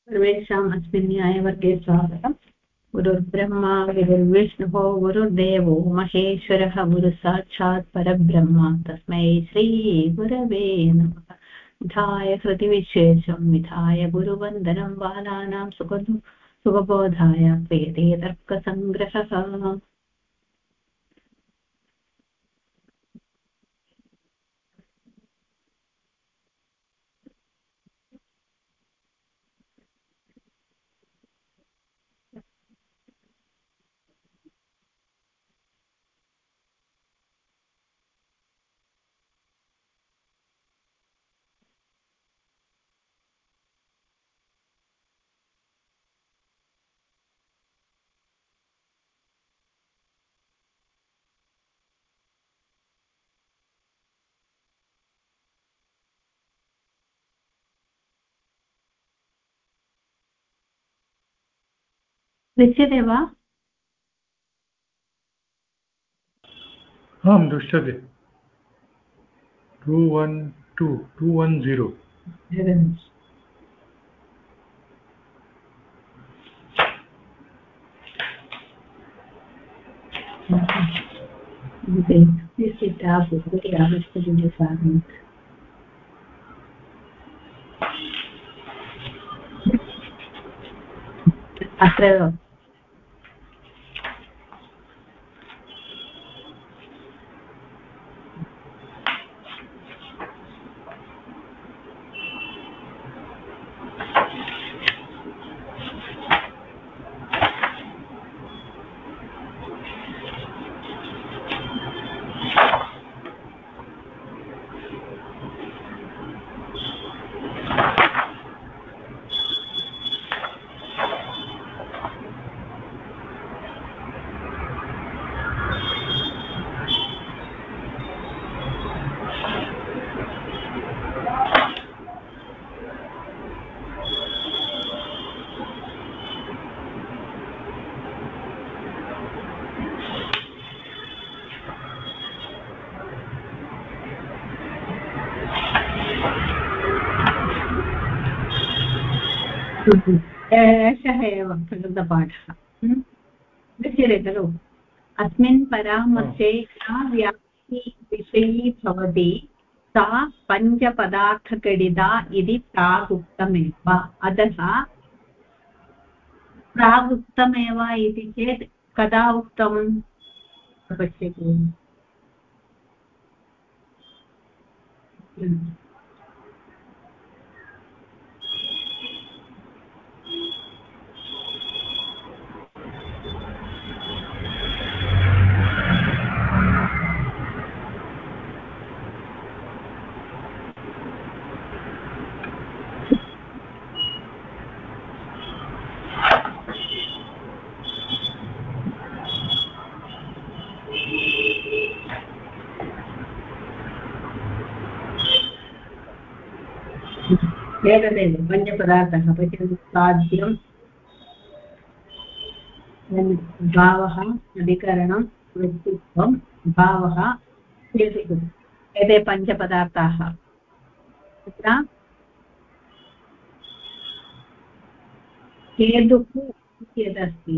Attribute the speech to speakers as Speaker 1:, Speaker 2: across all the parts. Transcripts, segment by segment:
Speaker 1: सर्वेषाम् अस्मिन् न्यायवर्गे स्वागतम्। गुरुर्ब्रह्मा गुरुर्विष्णुः गुरुर्देवो महेश्वरः गुरुसाक्षात् परब्रह्म तस्मै श्रीगुरवे नमः। विधाय कृतिविशेषं विधाय गुरुवन्दनं बालानां सुखबोधाय क्रियते तर्कसङ्ग्रहः। दृश्यते वा?
Speaker 2: आं दृश्यते 212
Speaker 1: अत्र एषः एव प्रकृतपाठः। दृश्यते खलु? अस्मिन् परामर्शे या व्याप्ति विषयी भवति सा पञ्चपदार्थगणिता इति प्रागुक्तमेव। अतः प्रागुक्तमेव इति चेत् कदा उक्तं पश्यतु। एतदेव पञ्चपदार्थः पश्यतु। साध्यं भावः अधिकरणं व्यक्तित्वं भावः हेतुः। एते पञ्चपदार्थाः। तत्र हेतुः यदस्ति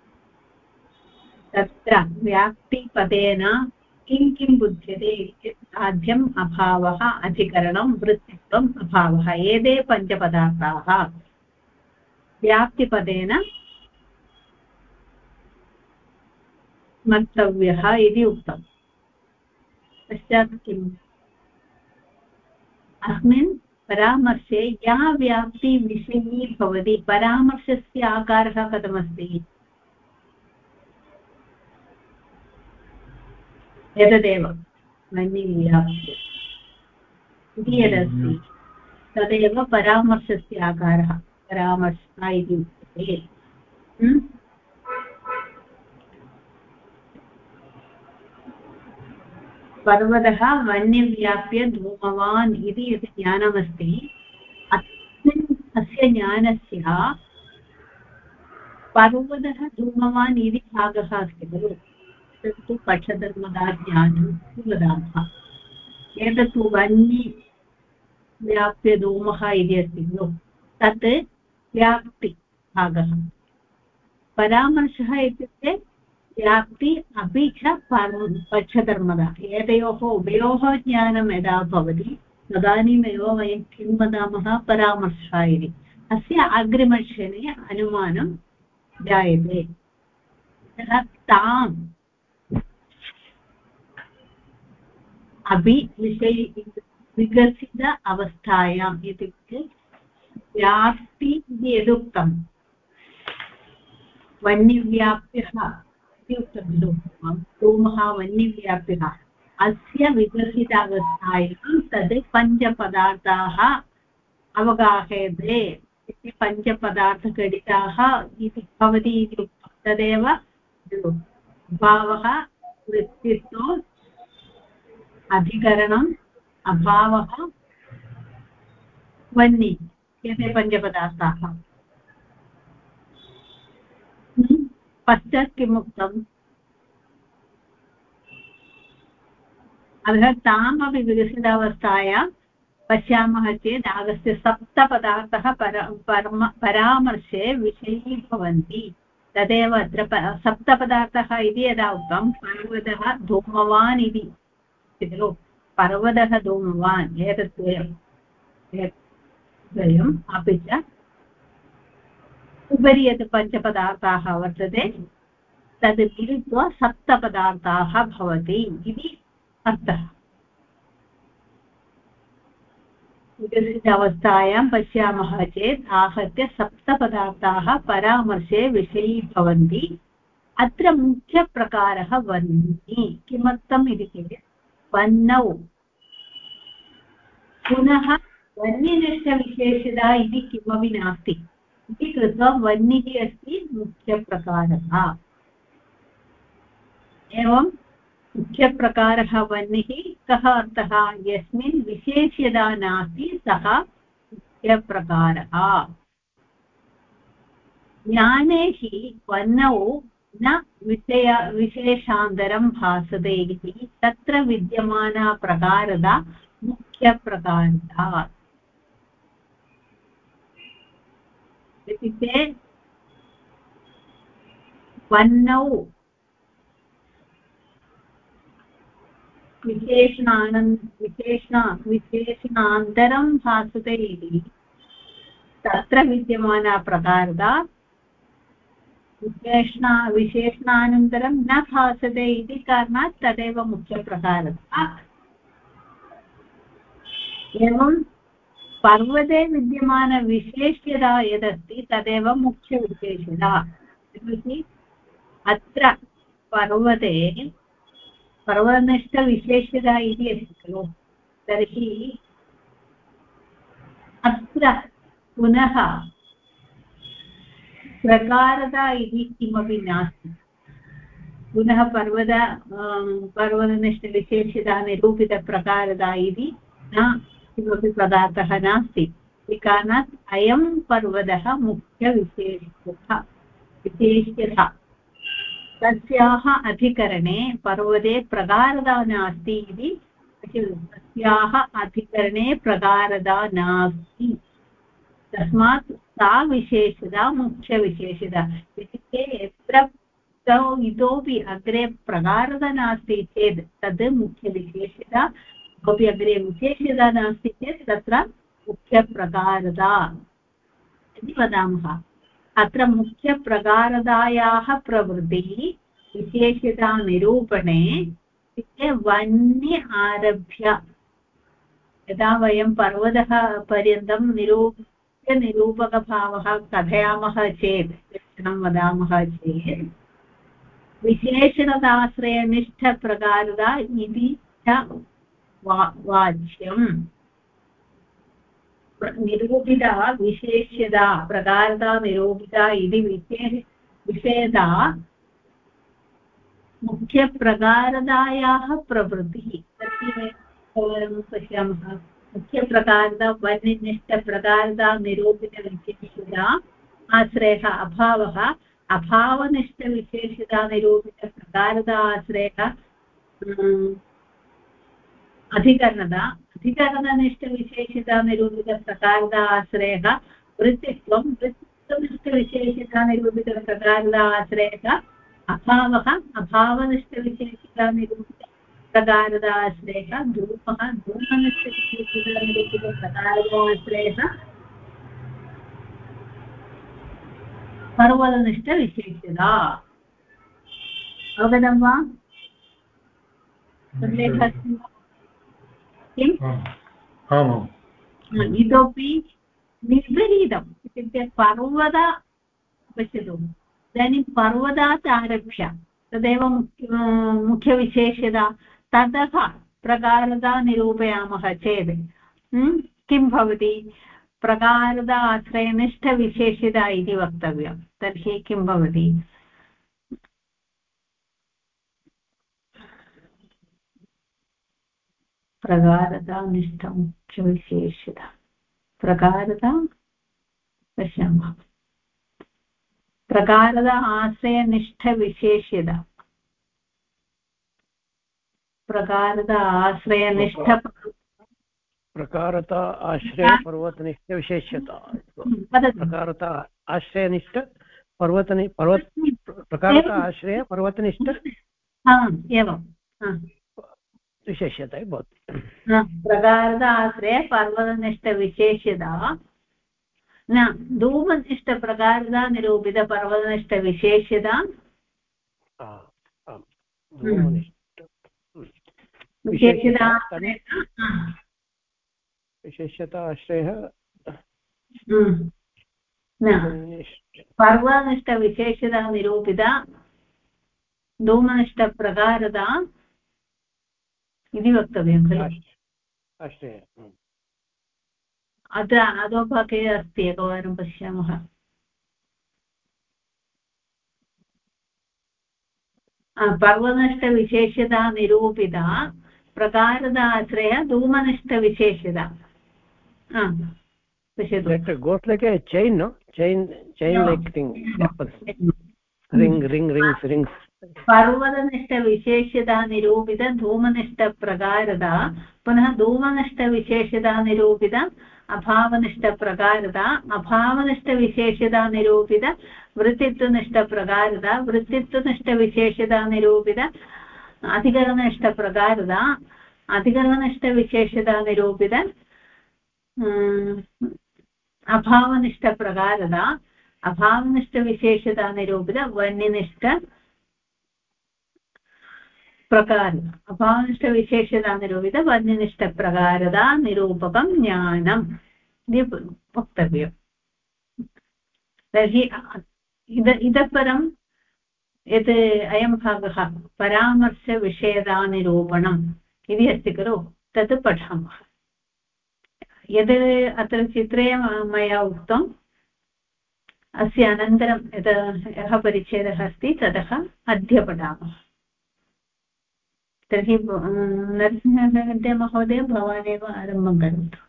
Speaker 1: तत्र व्याप्तिपदेन किं किं बुध्यते चेत् साध्यम् अभावः अधिकरणं वृत्तित्वम् अभावः। एते पञ्चपदार्थाः व्याप्तिपदेन स्मर्तव्यः इति उक्तम्। पश्चात् किम्? अस्मिन् परामर्शे या व्याप्ति विषयी भवति परामर्शस्य आकारः कथमस्ति? एतदेव मन्यव्याप्ति इति यदस्ति तदेव परामर्शस्य आकारः। परामर्शः इति उच्यते। पर्वतः वह्निव्याप्य धूमवान् इति यत् ज्ञानमस्ति अस्य ज्ञानस्य पर्वतः धूमवान् इति भागः अस्ति खलु। तत्तु पक्षधर्मदा ज्ञानं वदामः। एतत्तु वह्निव्याप्य धूमः इति अस्ति खलु। तत् व्याप्ति भागः परामर्शः इत्युक्ते व्याप्ति अपि च पक्षधर्मदा एतयोः उभयोः ज्ञानं यदा भवति तदानीमेव वयं किं वदामः परामर्शः इति अस्य अग्रिमक्षणे अनुमानं जायते ताम् अपि विकसित अवस्थायाम् इत्युक्ते व्याप्ति इति यदुक्तं वह्निव्याप्यः इति उक्तं खलु धूमः वह्निव्याप्यः अस्य विकसित अवस्थायां तद् पञ्चपदार्थाः अवगाह्यते इति पञ्चपदार्थघटिताः इति भवति इति उक्तं तदेव भावः वृत्तित्वम् अधिकरणम् अभावः वह्नि एते पञ्चपदार्थाः पश्चात् किम् उक्तम् अतः तामपि विकसितावस्थायां पश्यामः चेत् आगस्य सप्तपदार्थः परामर्शे विषयी भवन्ति तदेव अत्र सप्तपदार्थः इति यदा उक्तं पर्वतः धूमवान् इति खलु पर्वतः धूमवान् एतद्वयम् अपि च उपरि यत् पञ्चपदार्थाः वर्तते तद् मिलित्वा सप्तपदार्थाः भवति इति अर्थः विकसितावस्थायां पश्यामः चेत् आहत्य सप्तपदार्थाः परामर्शे विषयी भवन्ति अत्र मुख्यप्रकारः वह्नि किमर्थम् इति चेत् वह्नौ पुनः वह्निनिष्ठविशेषता इति किमपि नास्ति इति कृत्वा वह्निः अस्ति मुख्यप्रकारः एवं मुख्यप्रकारः वह्निः कः अर्थः यस्मिन् विशेष्यता नास्ति सः मुख्यप्रकारः ज्ञाने हि वह्नौ न विशेषान्तरं भासते इति तत्र विद्यमाना प्रकारता मुख्यप्रकारता इत्युक्ते वह्नौ विशेषणान्तरं भासते इति तत्र विद्यमाना प्रकारता विशेषणानन्तरं न भासते इति कारणात् तदेव मुख्यप्रकारता एवं पर्वते विद्यमानविशेष्यता यदस्ति तदेव मुख्यविशेषता इति अत्र पर्वते पर्वतनिष्ठविशेष्यता इति अस्ति खलु तर्हि अत्र पुनः प्रकारता इति किमपि नास्ति पुनः पर्वतनिष्ठविशेष्यता निरूपितप्रकारता इति न किमपि पदार्थः नास्ति इति कारणात् अयं पर्वतः मुख्यविशेष्यता तस्याः अधिकरणे पर्वते प्रकारता नास्ति इति तस्याः अधिकरणे प्रकारता नास्ति तस्मात् सा विशेषता मुख्यविशेषता इत्युक्ते यत्र इतोपि अग्रे प्रकारता नास्ति चेत् तद् मुख्यविशेषता इतोपि अग्रे विशेषता नास्ति चेत् तत्र मुख्यप्रकारता इति वदामः अत्र मुख्यप्रकारतायाः प्रवृत्तिः विशेषता निरूपणे इत्युक्ते वह्नि आरभ्य यदा वयं पर्वतः पर्यन्तं निरूपकभावः कथयामः चेत् लक्षणं वदामः चेत् विशेषणताश्रयनिष्ठप्रकारता इति च वाच्यम् निरूपिता विशेष्यता प्रकारता निरूपिता इति विषयता मुख्यप्रकारतायाः प्रवृत्तिः तर्हि वयं पश्यामः मुख्यप्रकारता वर्णनिष्ठप्रकारता निरूपितविशेषता आश्रयः अभावः अभावनिष्ठविशेषता निरूपितप्रकारता आश्रयः अधिकरणनिष्ठविशेषता निरूपितप्रकारता आश्रयः वृत्तित्वं निरूपितप्रकाराश्रयः अभावः अभावनिष्ठविशेषतानिरूपितप्रकाराश्रयः धूमः धूमनिष्ठविशेषतानिरूपितप्रकाराश्रयः पर्वतनिष्ठविशेषता अवगतं वा सन्देहः अस्ति वा किम् इतोपि निर्गणीतम् इत्युक्ते पर्वत पश्यतु इदानीं पर्वतात् आरभ्य तदेव मुख्यविशेषता ततः प्रकारता निरूपयामः चेत् किं भवति प्रकारता आश्रयनिष्ठविशेषता इति वक्तव्यं तर्हि किं भवति प्रकारता निष्ठं मुख्यविशेषता प्रकारता पश्यामः प्रकारता आश्रयनिष्ठविशेषता प्रकारता आश्रयनिष्ठ
Speaker 3: प्रकारता आश्रय पर्वतनिष्ठविशेष्यता प्रकारता आश्रयनिष्ठ प्रकारता आश्रय पर्वतनिष्ठ
Speaker 1: एवं
Speaker 3: विशेष्यता भवति
Speaker 1: प्रकारता आश्रय पर्वतनिष्ठविशेषता न धूमनिष्ठप्रकारता निरूपितपर्वतनिष्ठविशेषता
Speaker 3: विशेषता आश्रयः
Speaker 1: पर्वतनिष्ठविशेषता निरूपिता धूमनिष्ठप्रकारता इति वक्तव्यं खलु
Speaker 3: आश्रयः
Speaker 1: अत्र अधोभागे अस्ति एकवारं पश्यामः पर्वतनिष्ठविशेषता निरूपिता प्रकारता आश्रयः धूमनिष्ठविशेषता पश्यतु
Speaker 3: that goes like a chain no chain like thing rings
Speaker 1: पर्वतनिष्ठविशेषता निरूपित धूमनिष्ठप्रकारता पुनः धूमनिष्ठविशेषता निरूपित अभावनिष्ठप्रकारता अभावनिष्ठविशेषता निरूपित वृत्तित्वनिष्ठप्रकारता वृत्तित्वनिष्ठविशेषता निरूपित अधिकरणनिष्ठप्रकारता अधिकरणनिष्ठविशेषता निरूपित अभावनिष्ठप्रकारता अभावनिष्ठविशेषता निरूपित वन्यनिष्ठ प्रकार अभावनिष्ठविशेषता निरूपित वन्यनिष्ठप्रकारता निरूपकं ज्ञानम् इति वक्तव्यम् तर्हि इतः परं यत् अयं भागः परामर्शविषयतानिरूपणम् इति अस्ति खलु तत् पठामः यद् अत्र चित्रे मया उक्तम् अस्य अनन्तरं यः परिच्छेदः अस्ति ततः अद्य पठामः तर्हि नरसिंहहेगडे महोदय भवानेव आरम्भं करोतु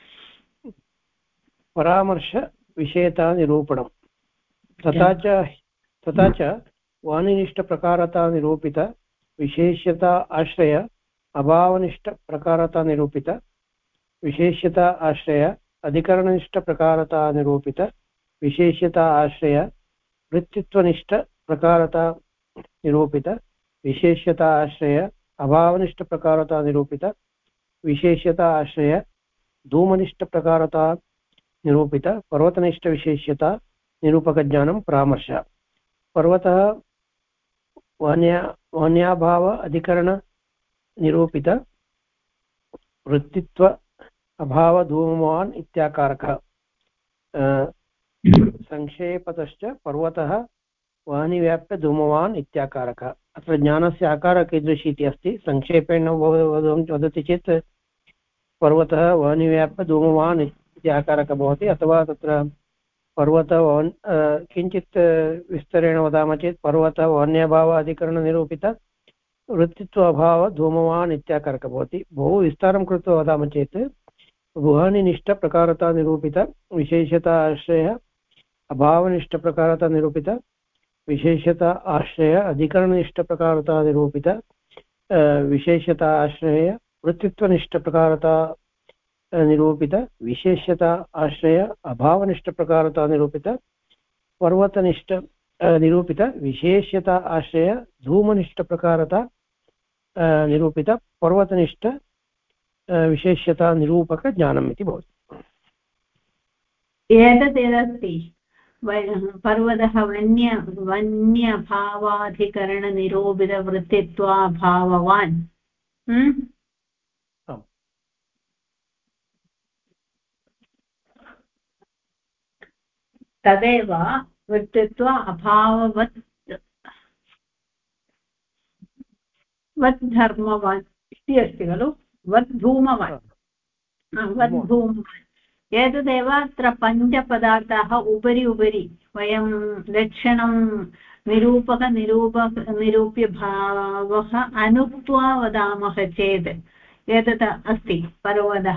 Speaker 3: परामर्शविषयतानिरूपणं तथा च वाणिनिष्ठप्रकारतानिरूपित विशेष्यता आश्रय अभावनिष्ठप्रकारतानिरूपित विशेष्यता आश्रय अधिकरणनिष्ठप्रकारतानिरूपित विशेष्यता आश्रय वृत्तित्वनिष्ठप्रकारतानिरूपित विशेष्यता आश्रय अभावनिष्ठप्रकारतानिरूपित विशेष्यता आश्रय धूमनिष्ठप्रकारतानिरूपित पर्वतनिष्ठविशेष्यता निरूपकज्ञानं परामर्शः पर्वतः वन्याभाव अधिकरणनिरूपित वृत्तित्व अभावधूमवान् इत्याकारकः संक्षेपतश्च पर्वतः वानिव्याप्य धूमवान् इत्याकारकः अत्र ज्ञानस्य आकारः कीदृशी इति अस्ति संक्षेपेण वदति चेत् पर्वतः वानिव्याप्य धूमवान् इति आकारकः भवति अथवा तत्र पर्वतः किञ्चित् विस्तरेण वदामः चेत् पर्वतः वन्यभाव अधिकरणनिरूपित वृत्तित्व अभाव धूमवान् इत्याकारकः भवति बहु विस्तारं कृत्वा वदामः चेत् वहनिनिष्ठप्रकारतानिरूपित विशेषता आश्रयः अभावनिष्ठप्रकारतानिरूपित विशेषता आश्रय अधिकरणनिष्ठप्रकारतानिरूपित विशेषता आश्रय वृत्तित्वनिष्ठप्रकारता निरूपित विशेषता आश्रय अभावनिष्ठप्रकारतानिरूपित पर्वतनिष्ठ निरूपित विशेष्यता आश्रय धूमनिष्ठ प्रकारता निरूपित पर्वतनिष्ठ विशेष्यता निरूपक ज्ञानम् इति भवति।
Speaker 1: एतदेदस्ति पर्वतः वन्यभावाधिकरणनिरूपितवृत्तित्वाभाववान्। तदेव वृत्तित्व अभाववत् वत् धर्मवान् इति अस्ति खलु, वत् धूमवान्, वत् धूमवान्। एतदेव अत्र पञ्चपदार्थाः उपरि उपरि वयं लक्षणं निरूप्य भावः अनुक्त्वा वदामः चेत् एतत् अस्ति पर्वतः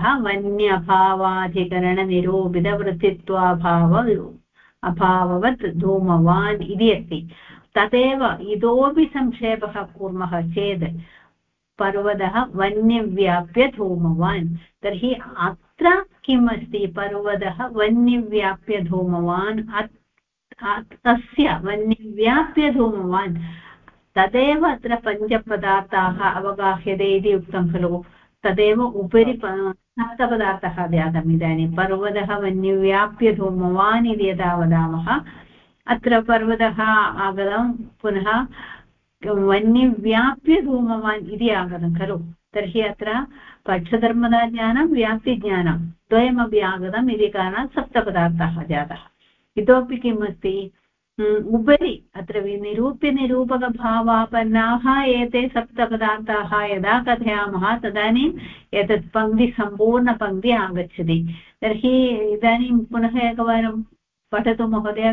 Speaker 1: वन्यभावाधिकरणनिरूपितवृत्तित्वाभाववत् धूमवान् इति अस्ति। तदेव इतोपि संक्षेपः कुर्मः चेत् पर्वतः वन्यव्याप्य धूमवान्। तर्हि अत्र किम् अस्ति? पर्वतः वन्यव्याप्य धूमवान्, तस्य वन्यव्याप्य धूमवान् तदेव अत्र पञ्चपदार्थाः अवगाह्यते इति उक्तं खलु। तदेव उपरि सप्तपदार्थः जातम्। इदानीं पर्वतः वन्यव्याप्य धूमवान् इति यदा वदामः, अत्र पर्वतः आगतं, पुनः वन्यव्याप्य धूमवान् इति आगतं खलु। तर्हि अत्र पक्षधर्मदाज्ञानं व्याप्तिज्ञानं द्वयमपि आगतम् इति कारणात् सप्तपदार्थः जातः। इतोपि किम् अस्ति? उपरि अत्र निरूप्यनिरूपकभावापन्नाः एते सप्तपदार्थाः यदा कथयामः तदानीम् एतत् पङ्क्ति सम्पूर्णपङ्क्ति आगच्छति। तर्हि इदानीं पुनः एकवारं पठतु महोदय।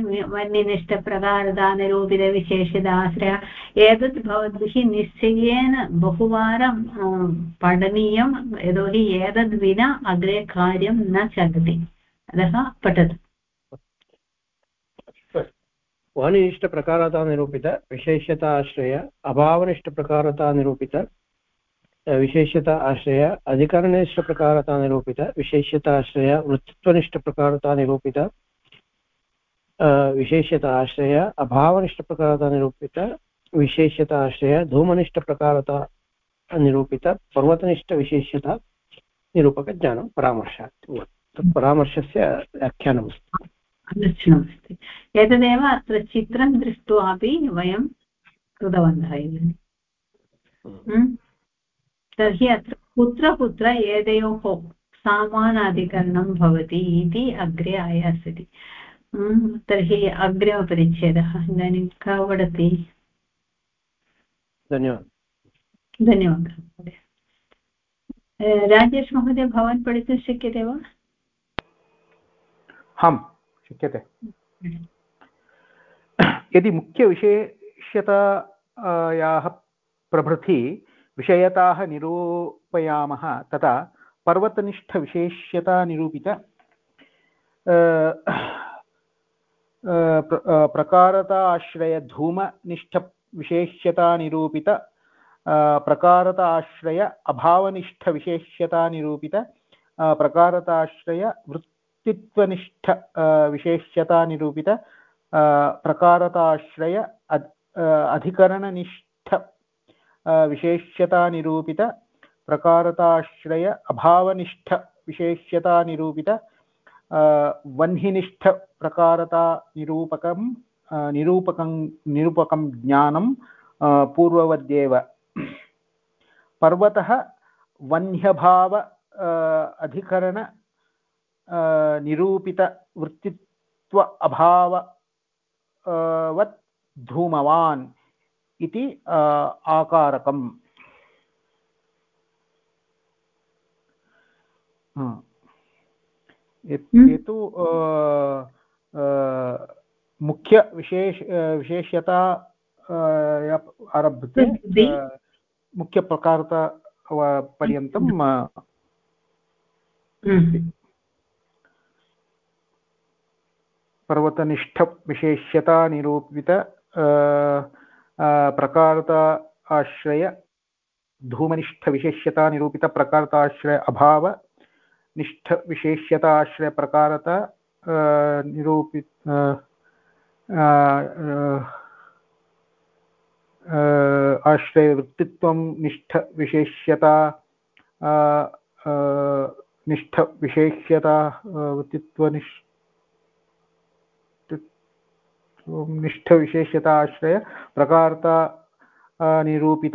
Speaker 1: वन्यनिष्ठप्रकारदानिरूपितविशेषदाश्रय, एतत् भवद्भिः निश्चयेन बहुवारं पठनीयं, यतोहि एतद् विना अग्रे कार्यं न चलति। अतः पठतु।
Speaker 3: वन्यनिष्ठप्रकारता निरूपित विशेष्यता आश्रय अभावनिष्ठप्रकारता निरूपित विशेष्यता आश्रय अधिकरणनिष्ठप्रकारता निरूपित विशेष्यता आश्रय वृत्तित्वनिष्ठप्रकारता निरूपित विशेष्यता आश्रय अभावनिष्ठप्रकारता निरूपित विशेष्यता आश्रय धूमनिष्ठप्रकारता निरूपित पर्वतनिष्ठ विशेष्यता निरूपकज्ञानं परामर्शात्। परामर्शस्य व्याख्यानमस्ति,
Speaker 1: अनुच्छेदमस्ति। एतदेव अत्र चित्रं दृष्ट्वापि वयं कृतवन्तः इदानीं। तर्हि अत्र कुत्र कुत्र एतयोः समानाधिकरणं भवति इति अग्रे आयास्यति। तर्हि अग्रिमपरिच्छेदः इदानीं कः पठति?
Speaker 3: धन्यवादः।
Speaker 1: धन्यवादः महोदय। राजेश महोदय, भवान् पठितुं शक्यते वा?
Speaker 4: आम्, शक्यते। यदि मुख्यविशेष्यतायाः प्रभृति विषयताः निरूपयामः तथा पर्वतनिष्ठविशेष्यतानिरूपित प्रकारताश्रय धूमनिष्ठविशेष्यतानिरूपित प्रकारताश्रय अभावनिष्ठविशेष्यतानिरूपित प्रकारताश्रय वृत्तित्वनिष्ठ विशेष्यतानिरूपित प्रकारताश्रय अधिकरणनिष्ठ विशेष्यतानिरूपित प्रकारताश्रय अभावनिष्ठ विशेष्यतानिरूपित वह्निनिष्ठ प्रकारता निरूपकं ज्ञानं पूर्ववद्येव। पर्वतः वह्न्यभाव अधिकरण निरूपित वृत्तित्व अभाववत् धूमवान् इति आकारकम्। ये तु मुख्य विशेष्यता आरभ्यते मुख्यप्रकारता पर्यन्तं पर्वतनिष्ठ विशेष्यता निरूपित प्रकारता आश्रय धूमनिष्ठ विशेष्यता निरूपित प्रकारताश्रय अभाव निष्ठ विशेष्यताश्रय प्रकारता आश्रयवृत्तित्वं निष्ठविशेष्यता निष्ठविशेष्यता निष्ठविशेष्यता आश्रय प्रकारता निरूपित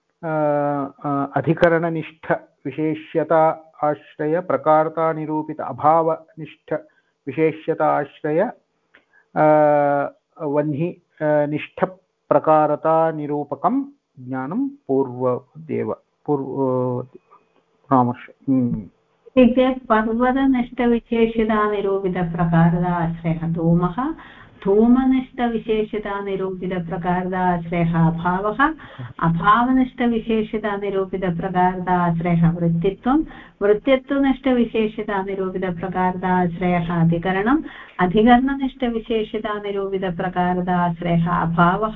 Speaker 4: अधिकरणनिष्ठ विशेष्यता आश्रय प्रकारता निरूपित अभावनिष्ठ विशेष्यता आश्रय वह्नि निष्ठ प्रकारता निरूपकं ज्ञानं पूर्वदेव परामर्श
Speaker 1: इत्युक्ते पर्वतनिष्ठविशेषतानिरूपितप्रकारदाश्रयः धूमः धूमनिष्ठविशेषतानिरूपितप्रकारदाश्रयः अभावः अभावनिष्ठविशेषतानिरूपितप्रकारदाश्रयः वृत्तित्वं वृत्तित्वनिष्ठविशेषतानिरूपितप्रकारदाश्रयः अधिकरणम् अधिकरणनिष्ठविशेषतानिरूपितप्रकारदाश्रयः अभावः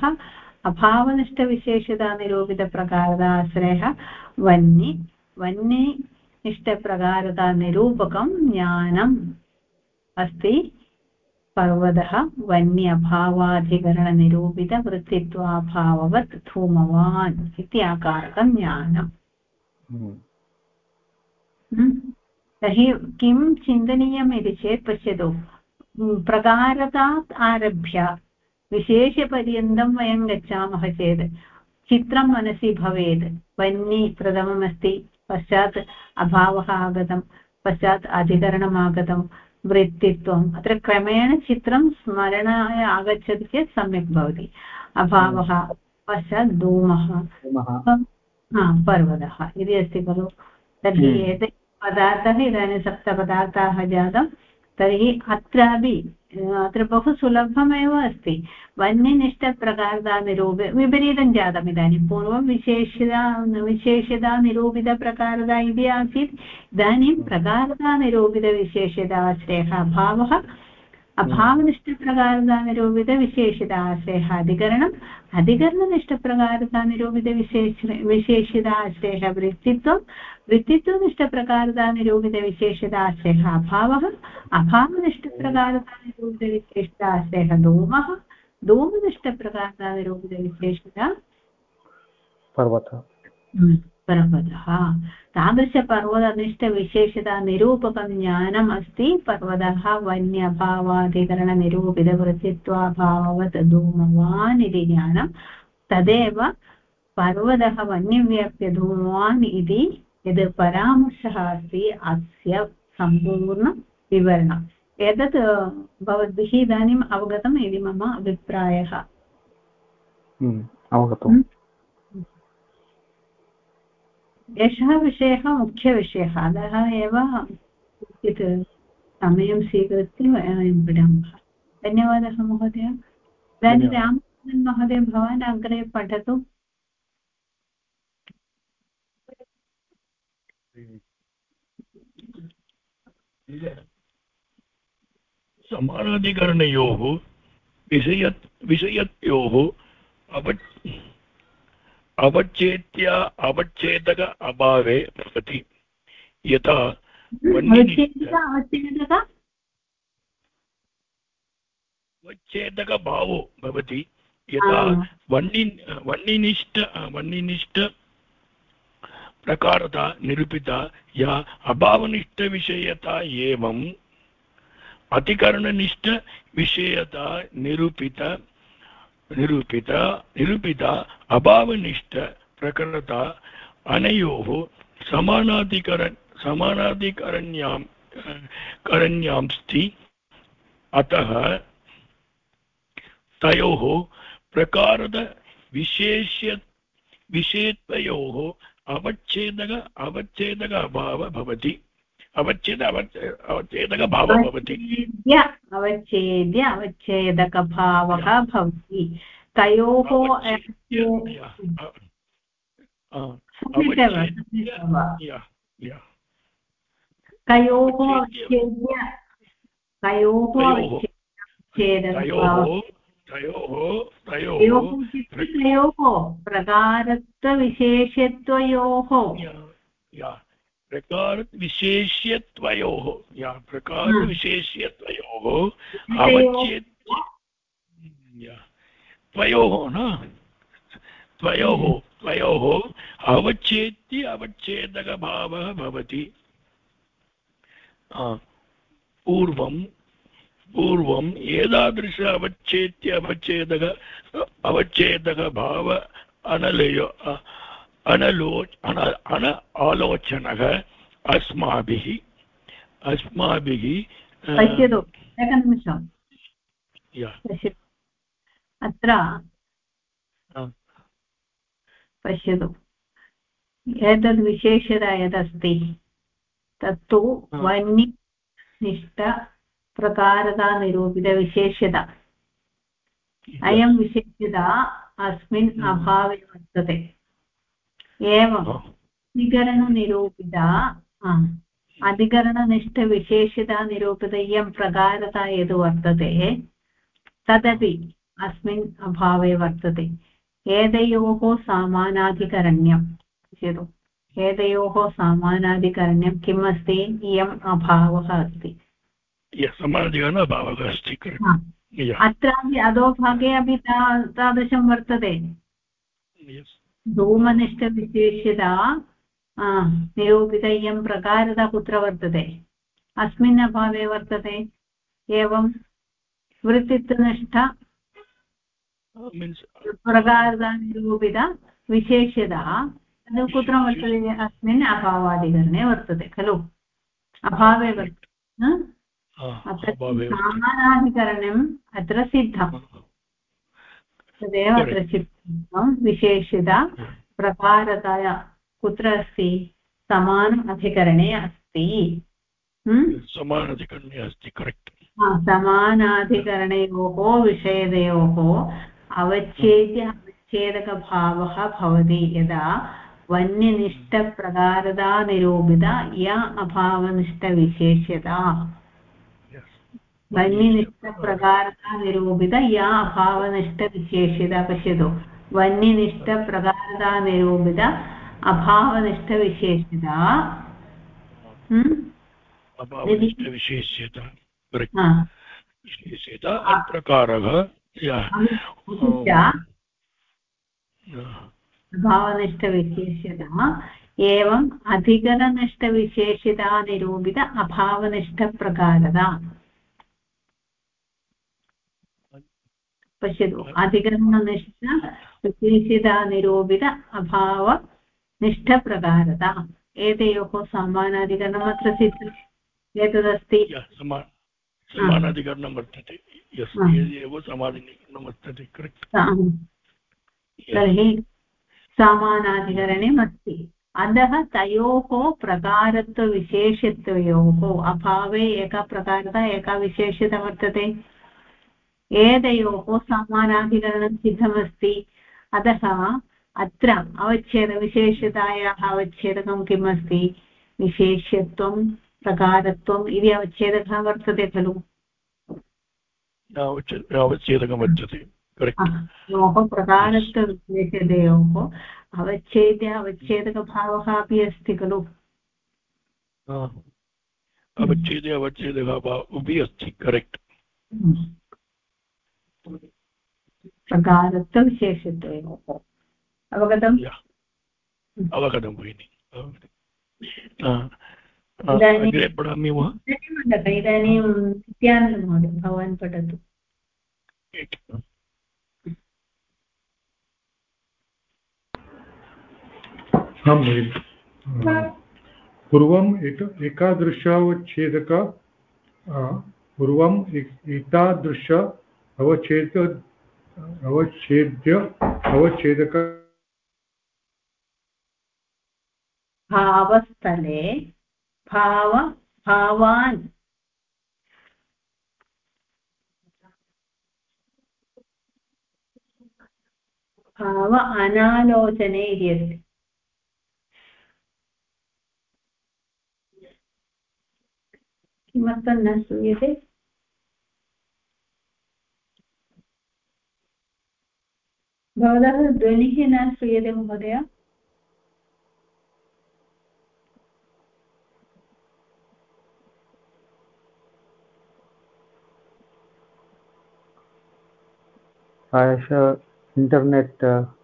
Speaker 1: अभावनिष्ठविशेषतानिरूपितप्रकारदाश्रयः वह्नि वह्नि इष्टप्रकारता निरूपकं ज्ञानम् अस्ति पर्वतः वह्नि अभावाधिकरणनिरूपितवृत्तित्वाभाववत् धूमवान् इति आकारकं ज्ञानम्। तर्हि किं चिन्तनीयम् इति चेत् पश्यतु प्रकारतात् आरभ्य विशेषपर्यन्तं वयं गच्छामः चेत् चित्रं मनसि भवेत् वह्नि प्रथममस्ति पश्चात् अभावः आगतं पश्चात् अधिकरणम् आगतं वृत्तित्वम् अत्र क्रमेण चित्रं स्मरणाय आगच्छति चेत् सम्यक् भवति अभावः पश्चात् धूमः पर्वतः इति अस्ति खलु तर्हि एते पदार्थः इदानीं सप्तपदार्थाः जातं तर्हि अत्रापि अत्र बहु सुलभमेव अस्ति वह्निनिष्ठप्रकारदानिरूप विपरीतं जातम् इदानीं पूर्वं विशेषता इति आसीत् इदानीं प्रकारदानिरूपितविशेषताश्रयः अभावः अभावनिष्ठप्रकारदानिरूपितविशेषताश्रयः अधिकरणम् अधिकरणनिष्ठप्रकारदानिरूपितविशेषताश्रयः वृत्तित्वं वृत्तित्वनिष्ठप्रकारदानिरूपितविशेषताश्रयः अभावः अभावनिष्ठप्रकारदानिरूपितविशेषताश्रयः धूमः धूमनिष्ठप्रकारदानिरूपितविशेषता पर्वतः तादृशपर्वतनिष्ठविशेषतानिरूपकं ज्ञानम् अस्ति पर्वतः वन्यभावाधिकरणनिरूपितवृत्तित्वाभाववत् धूमवान् इति ज्ञानं तदेव पर्वतः वह्निव्याप्य धूमवान् इति यद् परामर्शः अस्ति अस्य सम्पूर्णविवरणम् एतत् भवद्भिः इदानीम् अवगतम् इति मम अभिप्रायः।
Speaker 4: अवगतम्।
Speaker 1: एषः विषयः मुख्यविषयः अतः एव किञ्चित् समयं स्वीकृत्य वयं पठामः। धन्यवादः महोदय। इदानीं रामचन्द्रन् महोदय भवान् अग्रे पठतु।
Speaker 5: समानाधिकरणयोः विषयत्योः अवच्छेदक अभावे भवति यथा अवच्छेदक भावो भवति यथा वह्निनिष्ठ प्रकारता निरूपिता या अभावनिष्ठविषयता एवं अधिकरणनिष्ठ विषयता निरूपिता अभावनिष्ठ प्रकरणता अनयोः समानाधिकरण्यास्ति अतः तयोः प्रकारद विषयत्वयोः अवच्छेदक अभाव भवति अवच्छेदक भावः भवति
Speaker 1: अवच्छेदकभावः भवति तयोः प्रकारत्वविशेषत्वयोः
Speaker 5: प्रकारविशेष्यत्वयोः त्वयोः न त्वयोः अवच्छेद्य अवच्छेदकभावः भवति पूर्वम् एतादृश अवच्छेद्य अवच्छेदकभाव आलोचनः अस्माभिः
Speaker 1: पश्यतु एकनिमिषं पश्यतु अत्र पश्यतु एतद् विशेषता यदस्ति तत्तु वह्निनिष्ठप्रकारतानिरूपितविशेष्यता अयं विशेष्यता अस्मिन् अभावे वर्तते एवम् अधिकरणनिष्ठविशेष्यता निरूपित इयं प्रकारता यद् वर्तते तदपि अस्मिन् अभावे वर्तते एतयोः समानाधिकरण्यं पश्यतु एतयोः समानाधिकरण्यं किम् अस्ति इयम् अभावः अस्ति
Speaker 5: समानाधिकरणभावः अस्ति
Speaker 1: अत्रापि अधोभागे अपि तादृशं वर्तते धूमनिष्ठविशेष्यता निरूपित इयं प्रकारता कुत्र वर्तते अस्मिन् अभावे वर्तते एवं वृत्तित्वनिष्ठ प्रकारता निरूपित विशेष्यता तद् कुत्र वर्तते अस्मिन् अभावादिकरणे वर्तते खलु अभावे वर्तते अत्र समानाधिकरणम् अत्र सिद्धं तदेव अत्र सिद्धं विशेष्यता प्रकारताया कुत्र अस्ति समान अधिकरणे अस्ति
Speaker 5: समानाधिकरणे अस्ति करेक्ट्
Speaker 1: समानाधिकरणयोः विषययोः अवच्छेद्य अवच्छेदकभावः भवति यदा वन्यनिष्ठप्रकारता निरूपित या अभावनिष्ठविशेष्यता वन्यनिष्ठप्रकारता निरूपित या अभावनिष्ठविशेष्यता पश्यतु वन्यनिष्ठप्रकारता निरूपित अभावनिष्ठविशेष्यता
Speaker 5: अभावनिष्ठविशेष्यता विशेष्यता अप्रकारः
Speaker 1: अभावनिष्ठविशेष्यता एवम् अधिकरणनिष्ठविशेष्यता निरूपित अभावनिष्ठप्रकारता पश्यतु अधिकरणनिष्ठविशेष्यता निरूपित अभावनिष्ठप्रकारता एतयोः समानाधिकरणम् अत्र सिद्धम् एतदस्ति
Speaker 5: समानाधिकरणं वर्तते एव समानाधिकरणं वर्तते करेक्ट्
Speaker 1: तर्हि समानाधिकरणम् अस्ति अतः तयोः प्रकारत्वविशेषत्वयोः अभावे एका प्रकारता एका विशेष्यता वर्तते एतयोः समानाधिकरणं सिद्धमस्ति अतः अत्र अवच्छेदविशेष्यतायाः अवच्छेदकं किम् अस्ति विशेष्यत्वं प्रकारत्वम् इति अवच्छेदकः वर्तते खलु
Speaker 5: अवच्छेदकं वर्तते
Speaker 1: योः प्रकारत्वविशेषतयोः अवच्छेद्य अवच्छेदकभावः अपि अस्ति खलु
Speaker 5: अवच्छेदे अवच्छेदकभावः अपि अस्ति करेक्ट्
Speaker 1: प्रकारत्वविशेषतयोः अवगतम्
Speaker 5: अवगतं भगिनि अग्रे पठामि वा
Speaker 1: इदानीं नित्यानन्दमहोदय भवान् पठतु
Speaker 2: पूर्वम् एतादृशावच्छेदक पूर्वम् एतादृश अवच्छेदक
Speaker 1: भावस्थले भावान् भाव अनालोचने इति अस्ति किमर्थं न श्रूयते भवतः ध्वनिः न श्रूयते महोदय
Speaker 4: प्रायशः इण्टर्नेट्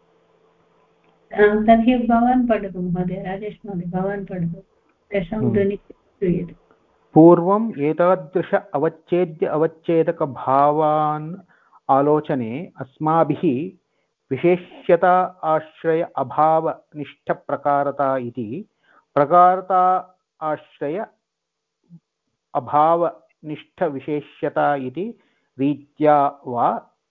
Speaker 1: तर्हि भवान् पठतु महोदय, राजेश महोदय भवान् पठतु, तेषां ध्वनिः श्रूयते।
Speaker 4: पूर्वम् एतादृश अवच्छेद्य अवच्छेदकभावान् आलोचने अस्माभिः विशेष्यता आश्रय अभावनिष्ठप्रकारता इति प्रकारता आश्रय अभावनिष्ठविशेष्यता इति रीत्या वा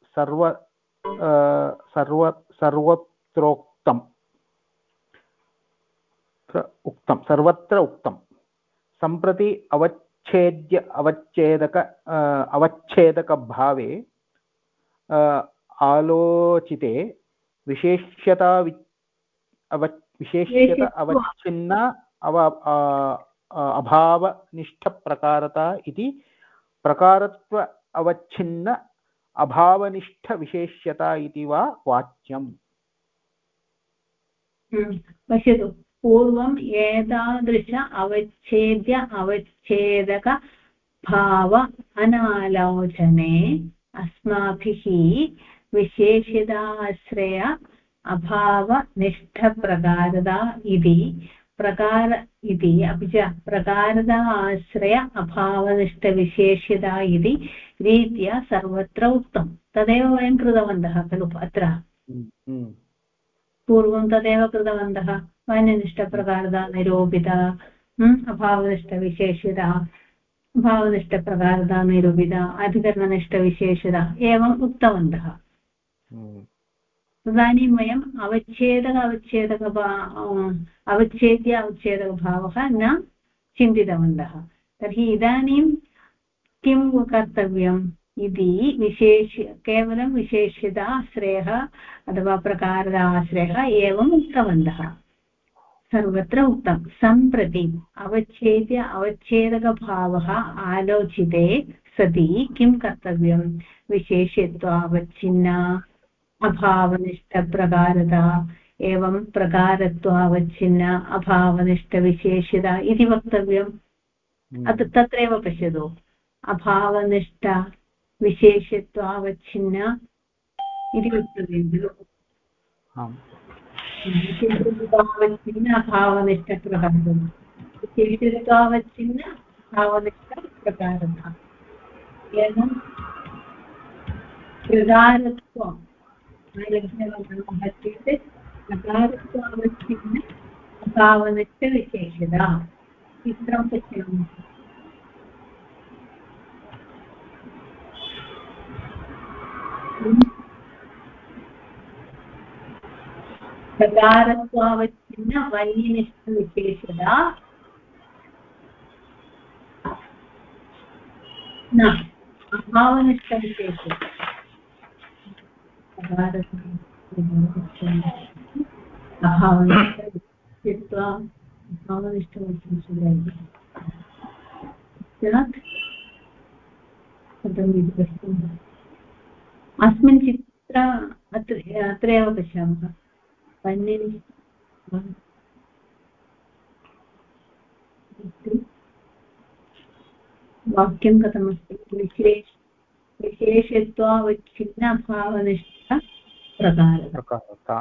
Speaker 4: सर्वत्र उक्तं सम्प्रति अवच्छेद्य अवच्छेदकभावे आलोचिते विशेष्यता अवच्छिन्न अभावनिष्ठप्रकारता इति प्रकारत्व अवच्छिन्न अभावनिष्ठविशेष्यता इति वा वाच्यम्।
Speaker 1: पश्यतु, पूर्वम् एतादृश अवच्छेद्य अवच्छेदक भाव अनालोचने अस्माभिः विशेषिताश्रय अभावनिष्ठप्रकारता इति प्रकार इति अपि च प्रकारता आश्रय अभावनिष्ठविशेष्यता इति रीत्या सर्वत्र उक्तं। तदेव वयं कृतवन्तः खलु अत्र पूर्वं तदेव कृतवन्तः। वन्यनिष्ठप्रकारता निरूपिता, अभावनिष्ठविशेष्यता, भावनिष्ठप्रकारता निरूपिता, अधिकरणनिष्ठविशेषता एवम् उक्तवन्तः। तदानीं वयम् अवच्छेद्य अवच्छेदकभावः न चिन्तितवन्तः। तर्हि इदानीं किं कर्तव्यम् इति केवलं विशेष्यताश्रयः अथवा प्रकारताश्रयः एवम् उक्तवन्तः। सर्वत्र उक्तं सम्प्रति अवच्छेद्य अवच्छेदकभावः आलोचिते सति किं कर्तव्यं, विशेष्यत्वावच्छिन्ना अभावनिष्ठप्रकारता एवं प्रकारत्वावच्छिन्न अभावनिष्ठविशेष्यता इति वक्तव्यम्। तत्रैव पश्यतु, अभावनिष्ठ विशेष्यत्वावच्छिन्न इति वक्तव्यं खलु। विशेष्यत्वावच्छिन्न अभावनिष्ठप्रकारता, विशेष्यत्वावच्छिन्न अभावनिष्ठप्रकारता एवं प्रकारत्वं चेत् प्रकारत्वावच्छिन्न अभावनिष्ठविशेषता। चित्रं पश्यामः। प्रकारत्वावच्छिन्न वन्यनिष्ठविशेषता न अभावनिष्ठविशेषता। अस्मिन् चित्र अत्रैव पश्यामः। वाक्यं कथमस्ति, विशेषत्वावच्छिन्न भावनिष्ठ प्रकारता,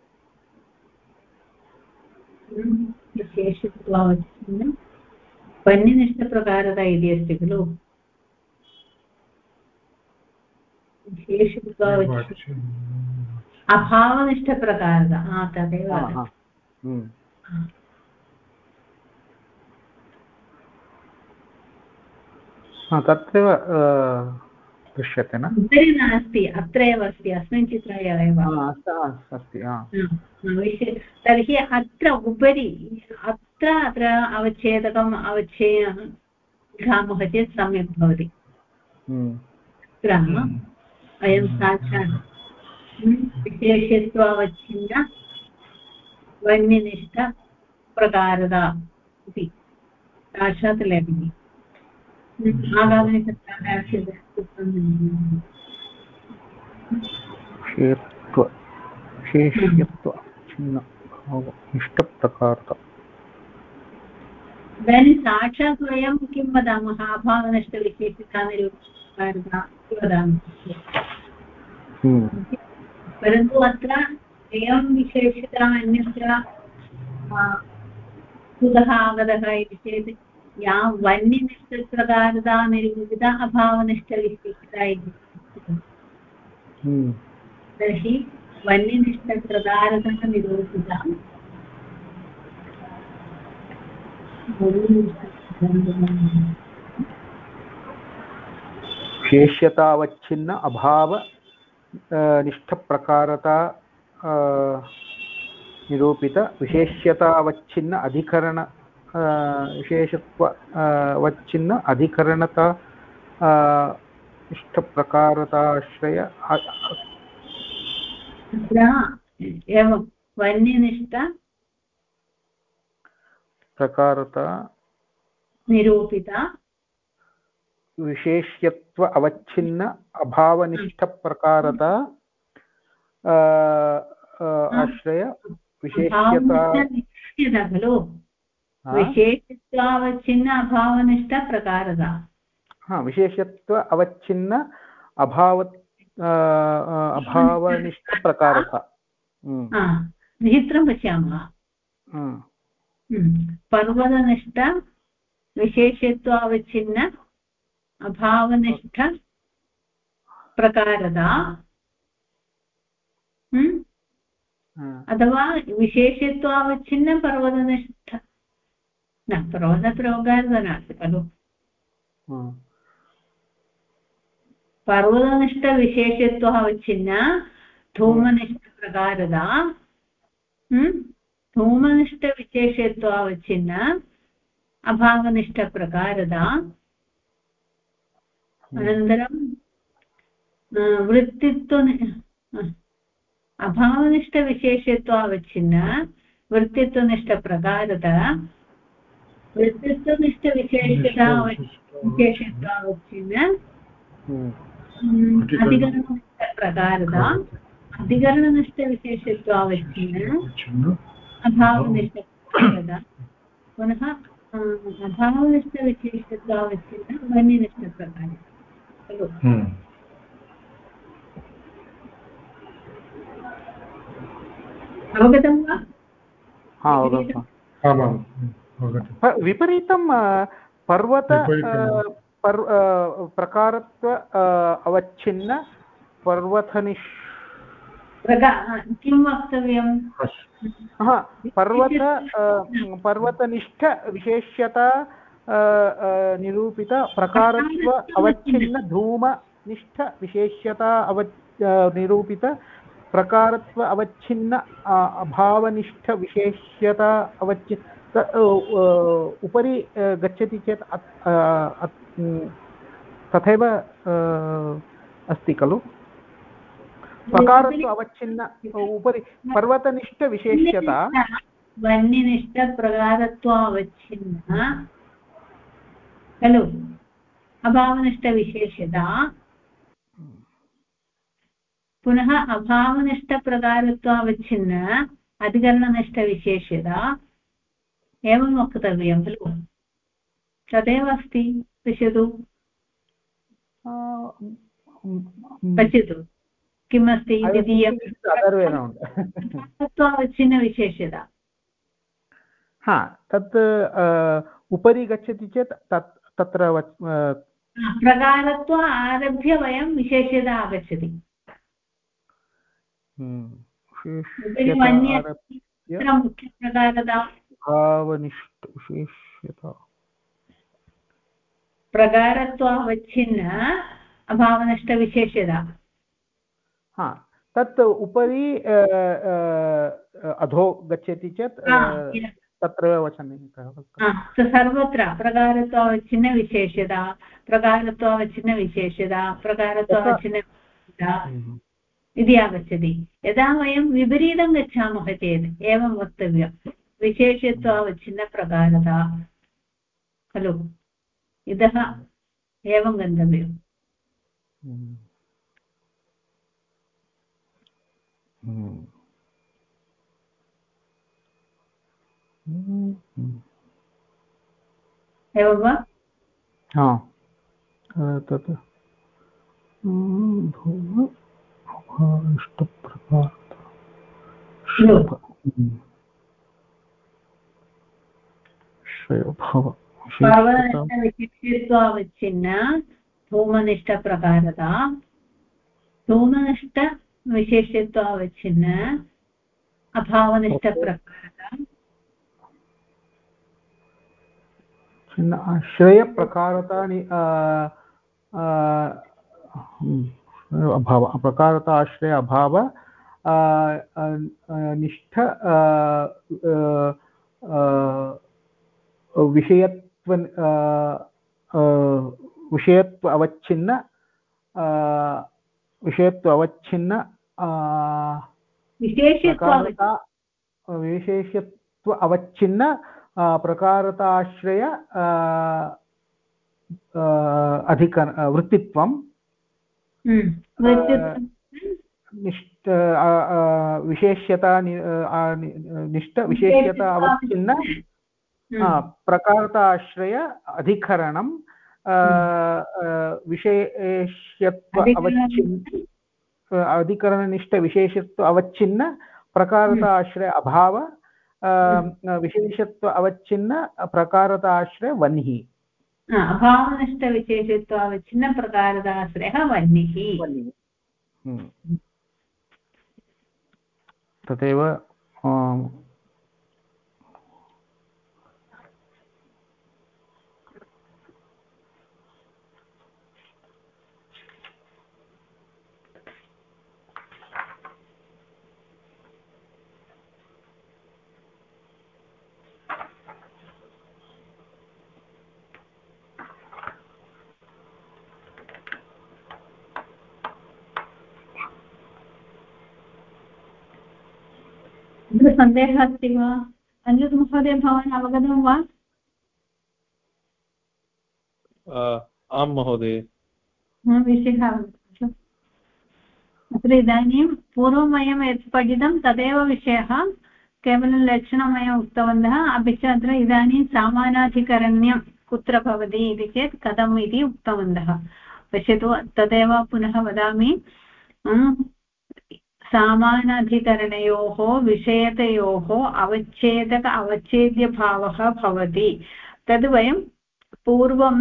Speaker 1: विशेषत्वावच्छिन्न वन्यनिष्ठप्रकारता इति अस्ति खलु। विशेषत्वावच्छिन्न अभावनिष्ठप्रकारता, तदेव
Speaker 4: तत्रैव दृश्यते न,
Speaker 1: उत्तरे नास्ति, अत्रैव अस्ति, अस्मिन् चित्रे एव
Speaker 4: अस्ति।
Speaker 1: तर्हि अत्र उपरि अत्र अवच्छेदकम् लिखामः चेत् सम्यक् भवति। अत्र वयं साक्षात् विशेषत्वावच्छिन्न वन्यनिष्ठप्रकारता इति साक्षात् लेखनीयम्। आगामिनि
Speaker 4: इष्टप्रकारता।
Speaker 1: इदानीं साक्षात् वयं किं वदामः, अभावनिष्ठविशेषता निरूपितप्रकारता इति वदामः। परन्तु अत्र एवं विशेषता अन्यत्र कुतः आगतः इति चेत् या वह्निनिष्ठप्रकारता निरूपिता अभावनिष्ठविशेषता इति तर्हि वह्निनिष्ठप्रकारता निरूपिता
Speaker 4: विशेष्यतावच्छिन्न अभाव निष्ठप्रकारता निरूपित विशेष्यतावच्छिन्न अधिकरण विशेषत्व वच्छिन्न अधिकरणता निष्ठप्रकारताश्रय
Speaker 1: एवं वह्निनिष्ठ
Speaker 4: प्रकारता
Speaker 1: निरूपिता
Speaker 4: विशेष्यत्व अवच्छिन्न अभावनिष्ठप्रकारता आश्रय विशेष्यता
Speaker 1: खलु विशेषत्वावच्छिन्न अभावनिष्ठप्रकारता
Speaker 4: विशेषत्व अवच्छिन्न अभावनिष्ठप्रकारता
Speaker 1: चित्रं पश्यामः पर्वतनिष्ठ विशेषत्वावच्छिन्न अभावनिष्ठप्रकारता अथवा विशेषत्वावच्छिन्न पर्वतनिष्ठ न पर्वतप्रकारता नास्ति खलु पर्वतनिष्ठविशेषत्वावच्छिन्न धूमनिष्ठप्रकारता धूमनिष्ठविशेषत्वावच्छिन्न अभावनिष्ठप्रकारता अनन्तरं वृत्तित्व अभावनिष्ठविशेषत्वावच्छिन्न वृत्तित्वनिष्ठप्रकारता वृत्तित्वनिष्ठविशेषत्वावच्छिन्न अधिकरणनिष्ठप्रकारता अधिकरणनिष्ठविशेषत्वावच्छिन्न अभावनिष्ठप्रकारता पुनः अभावनिष्ठविशेषत्वावच्छिन्न वह्निनिष्ठप्रकारता खलु अवगतं वा
Speaker 4: विपरीतं पर्वत प्रकारत्व अवच्छिन्न पर्वतनिष्ठ
Speaker 1: किं वक्तव्यं
Speaker 4: पर्वतनिष्ठ विशेष्यता निरूपित प्रकारत्व अवच्छिन्न धूमनिष्ठ विशेष्यता निरूपित प्रकारत्व अवच्छिन्न अभावनिष्ठ विशेष्यता उपरि गच्छति चेत् तथैव अस्ति खलु प्रकारत्व अवच्छिन्न उपरि पर्वतनिष्ठविशेष्यता
Speaker 1: वह्निनिष्ठप्रकारत्वावच्छिन्न खलु अभावनिष्ठविशेषता पुनः अभावनिष्ठप्रकारत्वावच्छिन्न अधिकरणनिष्ठविशेषता एवं वक्तव्यं खलु तदेव अस्ति पश्यतु किमस्ति द्वितीयत्वावच्छिन्नविशेषता
Speaker 4: तत् उपरि गच्छति चेत् तत्र
Speaker 1: प्रकारत्व आरभ्य वयं विशेषता आगच्छति मुख्यप्रकारता प्रकारत्वावच्छिन्न अभावनिष्ठविशेषता
Speaker 4: तत् उपरि अधो गच्छति चेत् तत्र
Speaker 1: सर्वत्र प्रकारत्वावच्छिन्नविशेषता प्रकारत्वावच्छिन्नविशेषता प्रकारत्वावच्छिन्नविशेषता इति आगच्छति यदा वयं विपरीतं गच्छामः चेत् एवं वक्तव्यं विशेषत्वावच्छिन्नप्रकारता खलु इतः एवं गन्तव्यम् एवं वा
Speaker 4: तत् इष्टप्रकारता
Speaker 1: पर्वतनिष्ठविशेषत्वावच्छिन्न धूमनिष्ठप्रकारता धूमनिष्ठविशेषत्वावच्छिन्न अभावनिष्ठप्रकारता
Speaker 4: श्रेयप्रकारता अभाव प्रकारता आश्रय अभाव निष्ठ विषयत्व विषयत्व अवच्छिन्न विशेषत्व अवच्छिन्न प्रकारताश्रय वृत्तित्वं निष्ठ विशेष्यता निष्ठ विशेष्यता अवच्छिन्न प्रकारताश्रय अधिकरणं विशेष्यत्व अवच्छिन्न अधिकरणनिष्ठ विशेषत्व अवच्छिन्न प्रकारताश्रय अभाव विशेषत्व अवच्छिन्न प्रकारताश्रय वह्निः
Speaker 1: अभावनिष्ठविशेषत्व अवच्छिन्न प्रकारताश्रयः वह्निः
Speaker 4: तथैव
Speaker 1: सन्देहः अस्ति वा? अनिरुद्ध महोदय, भवान् अवगतं वा?
Speaker 6: आं महोदय।
Speaker 1: विषयः अत्र इदानीं पूर्वं वयं यत् पठितं तदेव विषयः, केवलं लक्षणं वयम् उक्तवन्तः। अपि च अत्र इदानीं सामानाधिकरण्यं कुत्र भवति इति चेत् कथम् इति उक्तवन्तः। पश्यतु, तदेव पुनः वदामि। सामानाधिकरणयोः विषयतयोः अवच्छेद्यभावः भवति। तद् वयं पूर्वं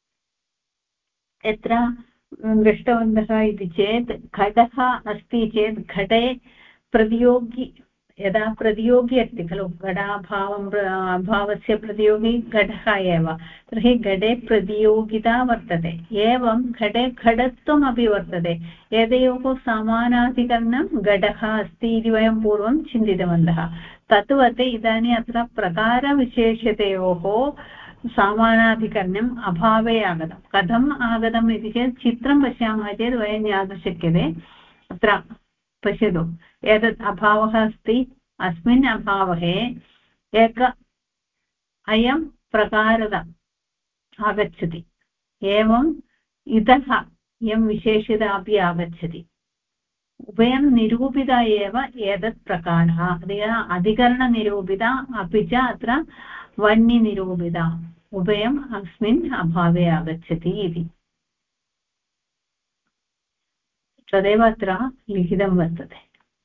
Speaker 1: यत्र दृष्टवन्तः इति चेत् घटः अस्ति चेत् घटे प्रतियोगी, यदा प्रतियोगी अस्ति खलु, अभावस्य प्रतियोगी घटः एव, तर्हि घटे प्रतियोगिता वर्तते। एवं घटे घटत्वमपि वर्तते। एतयोः समानाधिकरणं घटः अस्ति इति वयं पूर्वं चिन्तितवन्तः। तद्वत् इदानीम् अत्र प्रकारविशेषतयोः समानाधिकरणम् अभावे आगतं। कथम् आगतम् इति चेत् चित्रं पश्यामः चेत् वयं ज्ञातुं शक्यते। अत्र पश्यतु, एतत् अभावः अस्ति। अस्मिन् अभावे अयं प्रकारः आगच्छति। एवम् इतः इयं विशेषता अपि आगच्छति। उभयं निरूपिता एव एतत् प्रकारः, अधिकरणनिरूपिता अपि च अत्र वह्निनिरूपिता, उभयम् अस्मिन् अभावे आगच्छति इति। तदेव अत्र लिखितं वर्तते।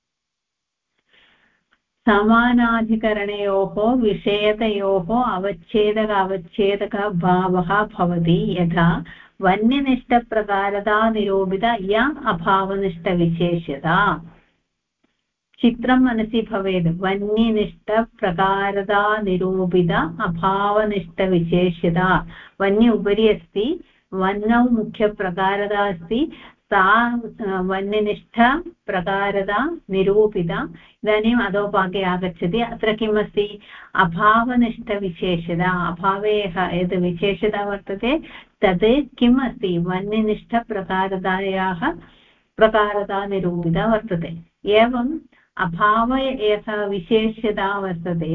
Speaker 1: समानाधिकरणयोः विषयतयोः अवच्छेदकभावः भवति यथा वह्निनिष्ठप्रकारता निरूपिता या अभावनिष्ठविशेष्यता। चित्रं मनसि भवेत्। वह्निनिष्ठप्रकारता निरूपिता अभावनिष्ठविशेष्यता। वह्नि उपरि अस्ति, वह्नौ मुख्यप्रकारता अस्ति, सा वह्निनिष्ठप्रकारता निरूपिता। इदानीम् अधोभागे आगच्छति। अत्र किम् अस्ति? अभावनिष्ठविशेषता। अभावे यद् विशेषता वर्तते तद् किम् अस्ति? वह्निनिष्ठप्रकारतायाः प्रकारता निरूपिता वर्तते। एवम् अभाव यः विशेष्यता वर्तते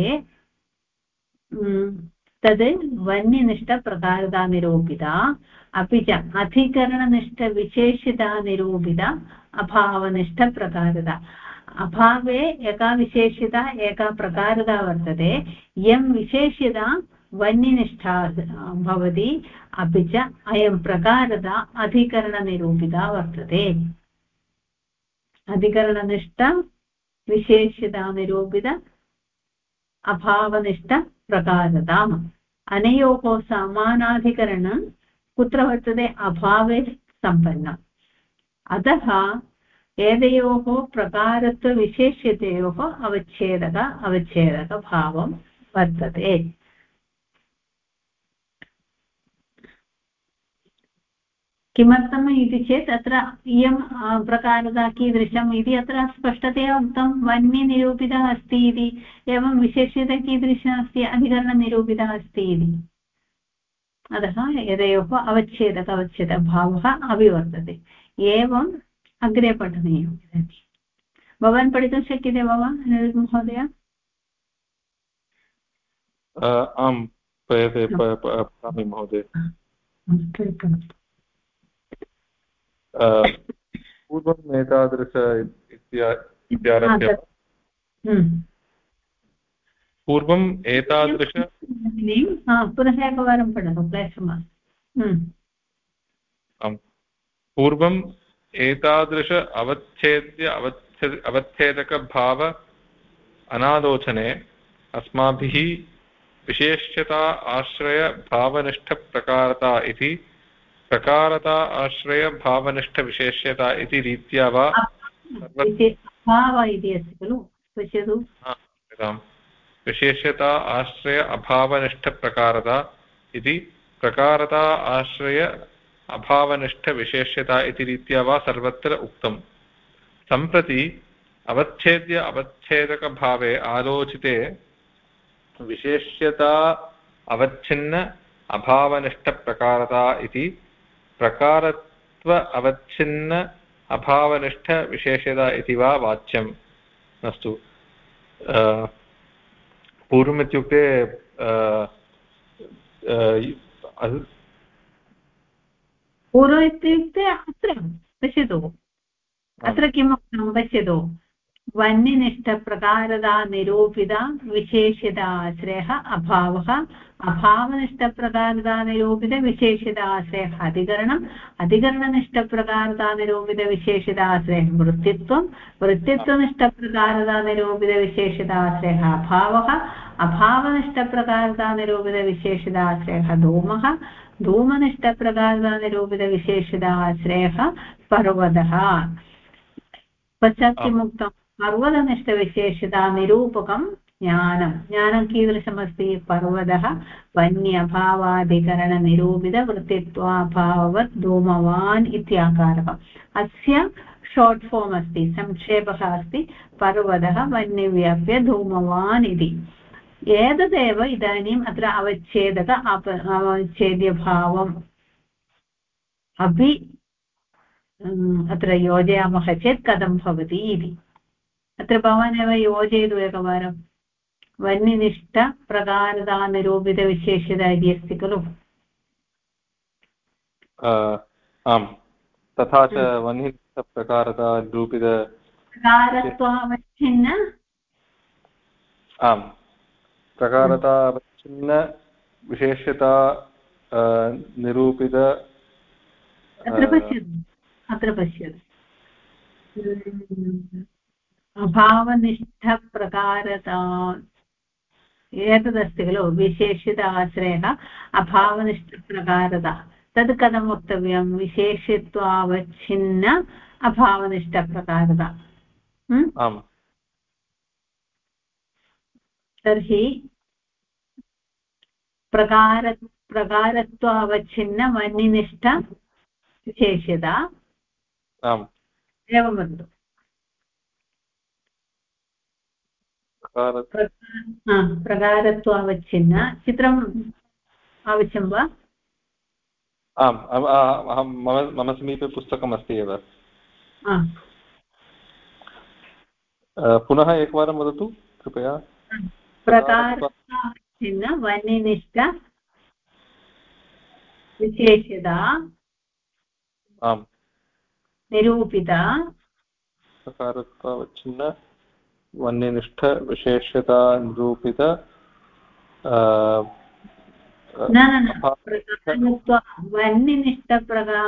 Speaker 1: तद् वह्निनिष्ठप्रकारता निरूपिता, अपि च अधिकरणनिष्ठविशेष्यता निरूपिता अभावनिष्ठप्रकारता। अभावे एका विशेष्यता एका प्रकारता वर्तते। इयं विशेष्यता वह्निनिष्ठा भवति, अपि च अयं प्रकारता अधिकरणनिरूपिता वर्तते। अधिकरणनिष्ठ विशेष्यतानिरूपित अभावनिष्ठप्रकारताम् अनयोः समानाधिकरणं कुत्र वर्तते अभावे सम्पन्नम् अतः एतयोः प्रकारत्वविशेष्यतयोः अवच्छेदकभावं वर्तते किमर्थम् इति चेत् अत्र इयं प्रकारता कीदृशम् इति अत्र स्पष्टतया उक्तं वह्निनिरूपितः अस्ति इति एवं विशेष्यता कीदृशः अस्ति अधिकरणनिरूपितः अस्ति इति अतः एतयोः अवच्छेदकभावः अपि वर्तते एवम् अग्रे पठनीयम् इदानीं भवान् पठितुं शक्यते वा अनिरुद्ध महोदय
Speaker 6: आम् पठामि महोदय पूर्वम् एतादृश इत्यारभ्य पूर्वम् एतादृश
Speaker 1: पुनः एकवारं पठतु क्लेशः मास्तु
Speaker 6: पूर्वम् एतादृश अवच्छेदकभाव अनालोचने अस्माभिः विशेष्यता आश्रय भावनिष्ठप्रकारता इति प्रकारता आश्रय भावनिष्ठविशेष्यता इति रीत्या वा
Speaker 1: भाव इति अस्ति खलु पश्यतु
Speaker 6: विशेष्यता आश्रय अभावनिष्ठप्रकारता इति प्रकारता आश्रय अभावनिष्ठविशेष्यता इति रीत्या वा सर्वत्र उक्तम् सम्प्रति अवच्छेद्य अवच्छेदकभावे आलोचिते विशेष्यता अवच्छिन्न अभावनिष्ठप्रकारता इति प्रकारत्व अवच्छिन्न अभावनिष्ठविशेष्यता इति वा वाच्यम् अस्तु पूर्वम् इत्युक्ते
Speaker 1: पूर्वम् इत्युक्ते अत्र पश्यतु अत्र किम् उक्तं पश्यतु वह्निनिष्ठप्रकारता निरूपिता विशेष्यताश्रयः अभावः अभावनिष्ठप्रकारता निरूपितविशेष्यताश्रयः अधिकरणम् अधिकरणनिष्ठप्रकारता निरूपितविशेष्यताश्रयः वृत्तित्वं वृत्तित्वनिष्ठप्रकारता निरूपितविशेष्यताश्रयः अभावः अभावनिष्ठप्रकारता निरूपितविशेष्यताश्रयः धूमः धूमनिष्ठप्रकारता निरूपितविशेष्यताश्रयः पर्वतः पश्चात् किमुक्तं पर्वतनिष्ठविशेषता निरूपकं ज्ञानं कीदृशमस्ति पर्वतः वह्न्यभावाधिकरणनिरूपितवृत्तित्वाभाववत् धूमवान् इत्याकारः अस्य शार्ट् फॉर्म् अस्ति संक्षेपः अस्ति पर्वतः वह्निव्याप्य धूमवान् इति एतदेव इदानीम् अत्र अवच्छेद्यभावम् अपि अत्र योजयामः चेत् कथं भवति इति अत्र भवान् एव योजयतु एकवारं वह्निनिष्ठप्रकारता निरूपितविशेष्यता इति अस्ति खलु
Speaker 6: आम् तथा च वह्निनिष्ठप्रकारता निरूपित
Speaker 1: प्रकारत्वावच्छिन्न
Speaker 6: आम् प्रकारता अवच्छिन्न विशेष्यता निरूपित
Speaker 1: अत्र पश्यतु अभावनिष्ठप्रकारता एतदस्ति खलु विशेषिताश्रयः अभावनिष्ठप्रकारता तद् कथं वक्तव्यं विशेषत्वावच्छिन्न अभावनिष्ठप्रकारता तर्हि प्रकारत्वावच्छिन्न वह्निनिष्ठ विशेष्यता एवं वदतु प्रकारत्वावच्छिन्न चित्रम् आवश्यकं वा
Speaker 6: आम् मम समीपे पुस्तकमस्ति एव पुनः एकवारं वदतु कृपया
Speaker 1: प्रकारत्वावच्छिन्न वह्निनिष्ठ विशेष्यता
Speaker 6: आम्
Speaker 1: निरूपिता
Speaker 6: प्रकारत्वावच्छिन्न वह्निनिष्ठ विशेष्यता निरूपित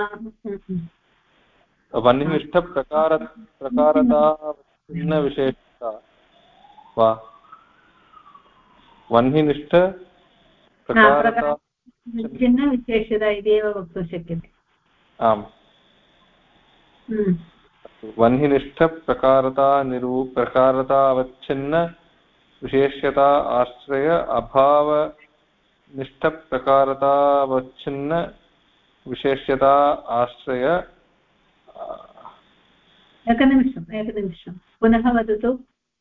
Speaker 6: वह्निनिष्ठ प्रकारतावच्छिन्न विशेष वा वह्निनिष्ठ प्रकारता
Speaker 1: चिह्नविशेषता इति एव वक्तुं शक्यते।
Speaker 6: आम् वह्निनिष्ठ प्रकारतावच्छिन्न विशेष्यता आश्रय अभावनिष्ठ प्रकारतावच्छिन्न विशेष्यता आश्रय
Speaker 1: एकनिमिषं पुनः वदतु।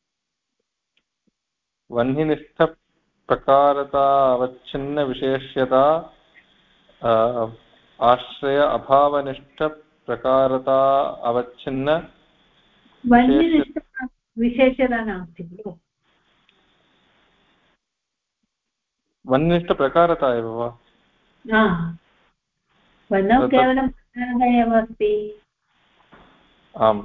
Speaker 6: वह्निनिष्ठ प्रकारतावच्छिन्न विशेष्यता आश्रय अभावनिष्ठ प्रकारता अवच्छिन्न
Speaker 1: वह्निनिष्ठ विशेषता नास्ति खलु।
Speaker 6: वह्निनिष्ठ प्रकारता एव वा?
Speaker 1: वर्णौ केवलं प्रकारः एव अस्ति।
Speaker 6: आम्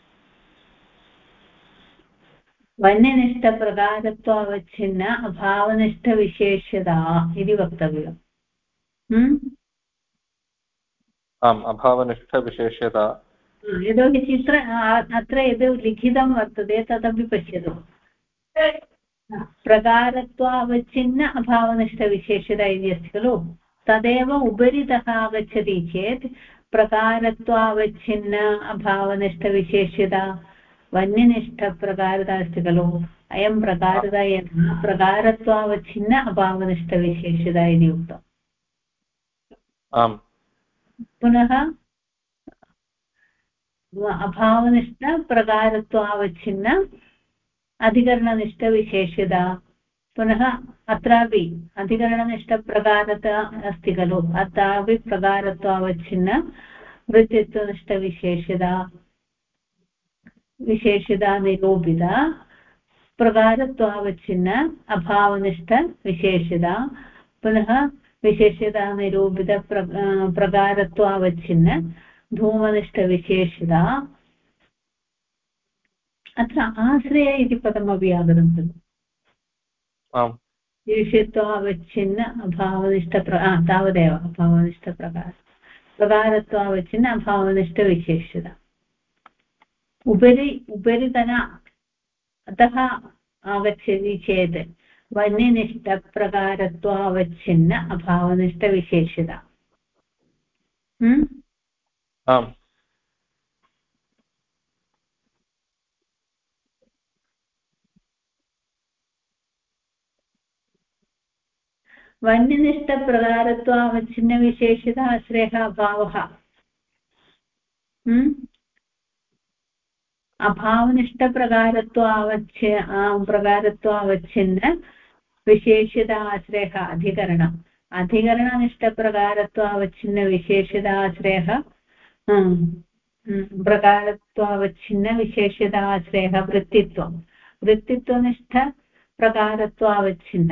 Speaker 1: वह्निनिष्ठप्रकारत्वावच्छिन्न अभावनिष्ठविशेष्यता इति वक्तव्यम्।
Speaker 6: आम् अभावनिष्ठविशेष्यता।
Speaker 1: यतोहि अत्र यद् लिखितं वर्तते तदपि पश्यतु। प्रकारत्वावच्छिन्न अभावनिष्ठविशेष्यता इति अस्ति खलु। तदेव उपरितः आगच्छति चेत् प्रकारत्वावच्छिन्न अभावनिष्ठविशेष्यता वह्निनिष्ठप्रकारता अस्ति खलु। अयं प्रकारता यथा प्रकारत्वावच्छिन्न अभावनिष्ठविशेष्यता इति उक्तम्।
Speaker 6: आम्
Speaker 1: पुनः अभावनिष्ठप्रकारत्वावच्छिन्न अधिकरणनिष्ठविशेष्यता। पुनः अत्रापि अधिकरणनिष्ठप्रकारता अस्ति खलु। अत्रापि प्रकारत्वावच्छिन्न वृत्तित्वनिष्ठविशेष्यता विशेष्यता निरूपिता प्रकारत्वावच्छिन्न अभावनिष्ठविशेष्यता। पुनः विशेष्यता निरूपित प्रकारत्वावच्छिन्न धूमनिष्ठविशेष्यता। अत्र आश्रय इति पदमपि आगतं खलु। विशेष्यत्वावच्छिन्न अभावनिष्ठ तावदेव प्रकारत्वावच्छिन्न अभावनिष्ठविशेष्यता। उपरितन अतः आगच्छति चेत् वह्निनिष्ठप्रकारत्वावच्छिन्न अभावनिष्ठविशेष्यता।
Speaker 6: आम्
Speaker 1: वह्निनिष्ठप्रकारत्वावच्छिन्नविशेष्यता आश्रयः अभावः। प्रकारत्वावच्छिन्न विशेष्यता आश्रयः अधिकरणम्। अधिकरणनिष्ठप्रकारत्वावच्छिन्न विशेष्यता आश्रयः प्रकारत्वावच्छिन्न विशेष्यता आश्रयः वृत्तित्वं। वृत्तित्वनिष्ठ प्रकारत्वावच्छिन्न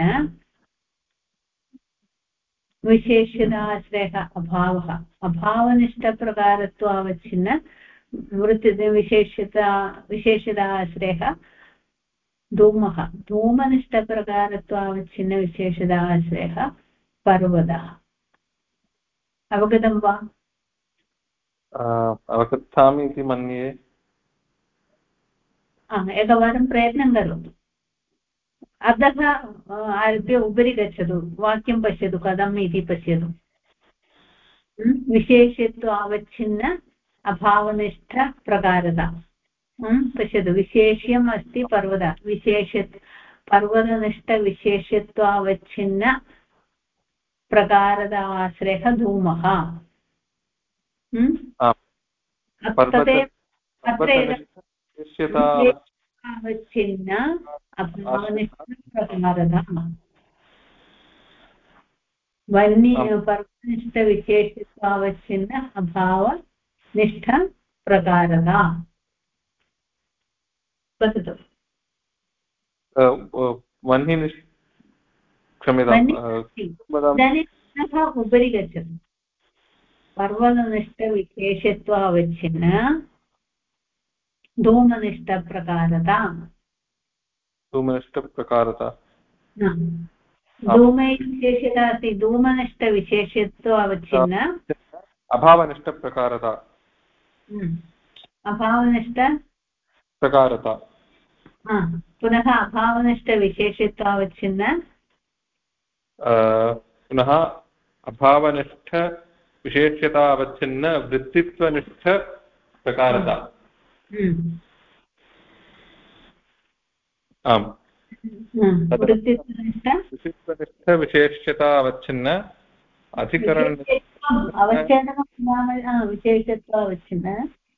Speaker 1: विशेष्यताश्रयः अभावः। अभावनिष्ठप्रकारत्वावच्छिन्न विशेष्यताश्रयः धूमः। धूमनिष्ठप्रकारत्वावच्छिन्न विशेषताश्रयः पर्वतः। अवगतं वा?
Speaker 6: अवगच्छामि इति मन्ये।
Speaker 1: एकवारं प्रयत्नं करोतु। अधः आरभ्य उपरि गच्छतु। वाक्यं पश्यतु कथम् इति पश्यतु। विशेष्यत्वावच्छिन्न अभावनिष्ठप्रकारता। पश्यतु विशेष्यम् अस्ति पर्वत। पर्वतनिष्ठविशेष्यत्वावच्छिन्न प्रकारता आश्रयः धूमः। अवच्छिन्न अभावनिष्ठप्रकारता पर्वतनिष्ठविशेषत्वावच्छिन्न अभावनिष्ठप्रकारता। वदतु। उपरि गच्छतु। पर्वतनिष्ठविशेषत्वावच्छिन्न धूमनिष्ठप्रकारता। धूमे विशेष्यता अस्ति। धूमनिष्ठविशेष्यत्वावच्छिन्न
Speaker 6: अभावनिष्ठप्रकारता।
Speaker 1: अभावनिष्ठप्रकारता पुनः अभावनिष्ठविशेषत्वावच्छिन्न
Speaker 6: पुनः अभावनिष्ठविशेष्यतावच्छिन्न वृत्तित्वनिष्ठप्रकारता आम् वृत्तित्वनिष्ठविशेष्यतावच्छिन्न अधिकरण
Speaker 1: विशेषत्वावच्छिन्न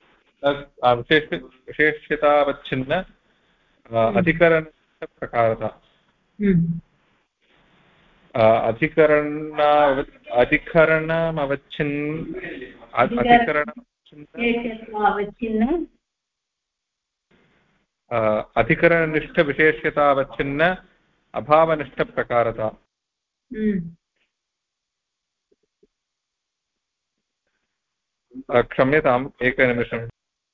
Speaker 6: विशेष्यतावच्छिन्न अधिकरणप्रकारता अधिकरणनिष्ठविशेष्यतावच्छिन्न अभावनिष्ठप्रकारता क्षम्यताम् एकनिमिषम्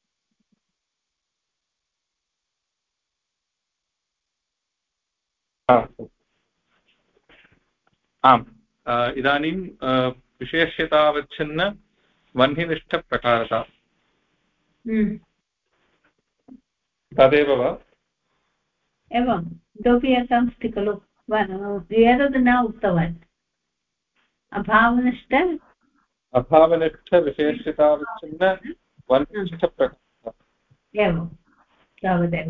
Speaker 6: आम् इदानीं विशेष्यतावच्छिन्न वह्निनिष्ठप्रकारता तदेव वा
Speaker 1: एवम् इतोपि एकम् अस्ति खलु एतद् न उक्तवान्
Speaker 6: अभावनिष्ठविशेष्यतावच्छिन्न वह्निनिष्ठप्रकारता
Speaker 1: एवं तावदेव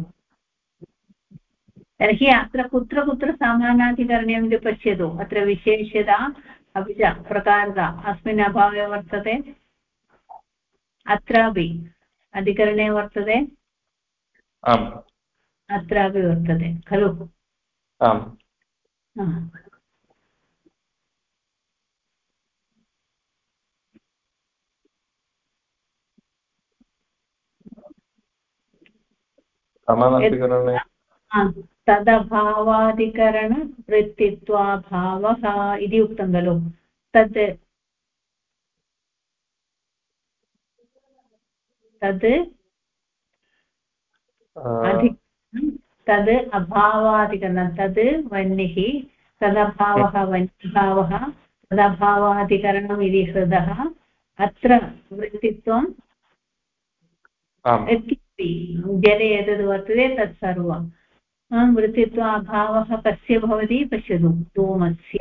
Speaker 1: तर्हि अत्र कुत्र कुत्र समानाधिकरणीयम् इति पश्यतु अत्र विशेष्यता अपि च प्रकारता अस्मिन् अभावे वर्तते अत्रापि अधिकरणे वर्तते
Speaker 6: आम्
Speaker 1: अत्रापि वर्तते खलु
Speaker 6: आम् समानाधिकरणे
Speaker 1: तदभावाधिकरणवृत्तित्वाभावः इति उक्तं खलु तद् तद् अभावाधिकरणं तद् वह्निः तदभावः वह्निभावः तदभावाधिकरणम् इति हृदः अत्र वृत्तित्वं जले यद् वर्तते तत्सर्वं वृत्तित्वाभावः कस्य भवति पश्यतु धूमस्य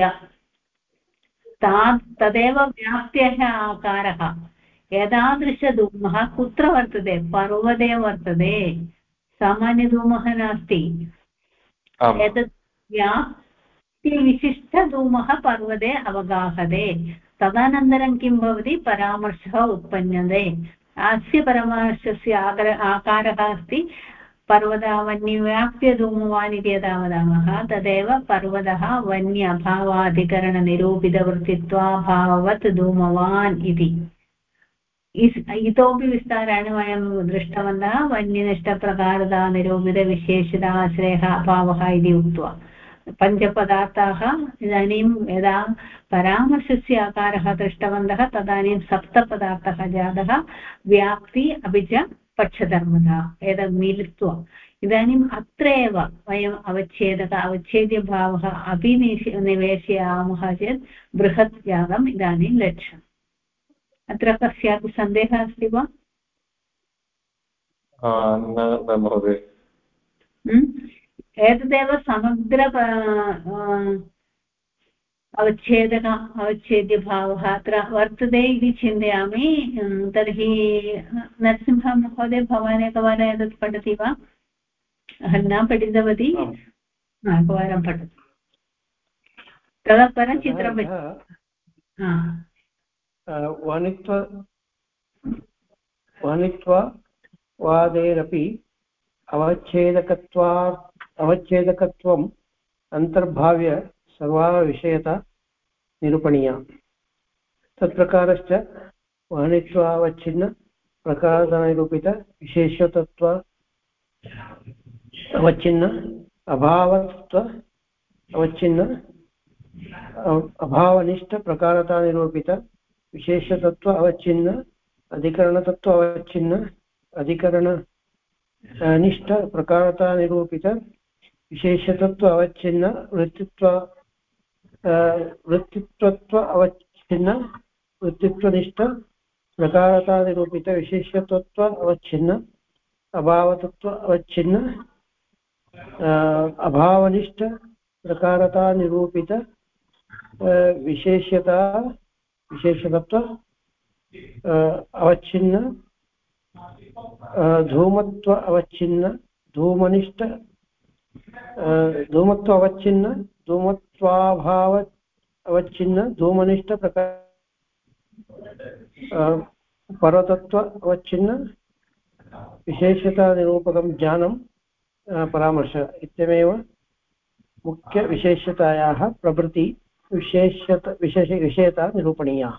Speaker 1: तदेव व्याप्त्यः आकारः एतादृशधूमः कुत्र वर्तते पर्वते वर्तते सामान्यधूमः नास्ति एतत् व्याप्तिविशिष्टधूमः पर्वते अवगाहते तदनन्तरं किं भवति परामर्शः उत्पन्यते अस्य परामर्शस्य आकारः अस्ति पर्वतः वह्निव्याप्य धूमवान् इति यदा वदामः तदेव पर्वतः वह्नि अभावाधिकरणनिरूपितवृत्तित्वाभाववत् धूमवान् इति इतोपि विस्तारेण वयं दृष्टवन्तः वह्निनिष्ठप्रकारतानिरूपितविशेषताश्रयः अभावः इति उक्त्वा पञ्चपदार्थाः इदानीं यदा परामर्शस्य आकारः दृष्टवन्तः तदानीं सप्तपदार्थः जातः व्याप्ति अपि च पक्षधर्मता एतत् मिलित्वा इदानीम् अत्र एव वयम् अवच्छेद्यभावः अपि निवेशयामः चेत् बृहत् जातम् इदानीं लक्ष्यम् अत्र कस्यापि सन्देहः अस्ति वा एतदेव समग्र अवच्छेद्यभावः अत्र वर्तते इति चिन्तयामि तर्हि नरसिंहमहोदय भवान् एकवारम् एतत् पठति वा अहं न पठितवती एकवारं पठतु ततः परं चित्रं
Speaker 3: वणित्ववादेरपि अवच्छेदकत्वम् अन्तर्भाव्य सर्वाविषयता निरूपणीया तत्प्रकारश्च वणित्वावच्छिन्न प्रकारनिरूपित विशेषतत्व अवच्छिन्न अभावत्व अवच्छिन्न अभावनिष्ठ प्रकारतानिरूपित विशेषतत्व अवच्छिन्न अधिकरणतत्व अवच्छिन्न अधिकरण निष्ठ प्रकारतानिरूपित विशेषतत्व अवच्छिन्न वृत्तित्व अवच्छिन्न वृत्तित्वनिष्ठ प्रकारतानिरूपित विशेषतत्व अवच्छिन्न अभावतत्व अवच्छिन्न अभावनिष्ठ प्रकारता निरूपित विशेषतत्व अवच्छिन्न धूमत्व अवच्छिन्न धूमनिष्ठ धूमत्व अवच्छिन्न धूमत्वाभाव अवच्छिन्न धूमनिष्ठ प्रकार पर्वतत्व अवच्छिन्न विशेषता निरूपकं ज्ञानं परामर्श इत्यमेव मुख्यविशेषतायाः प्रभृति विषयता निरूपणीयाः।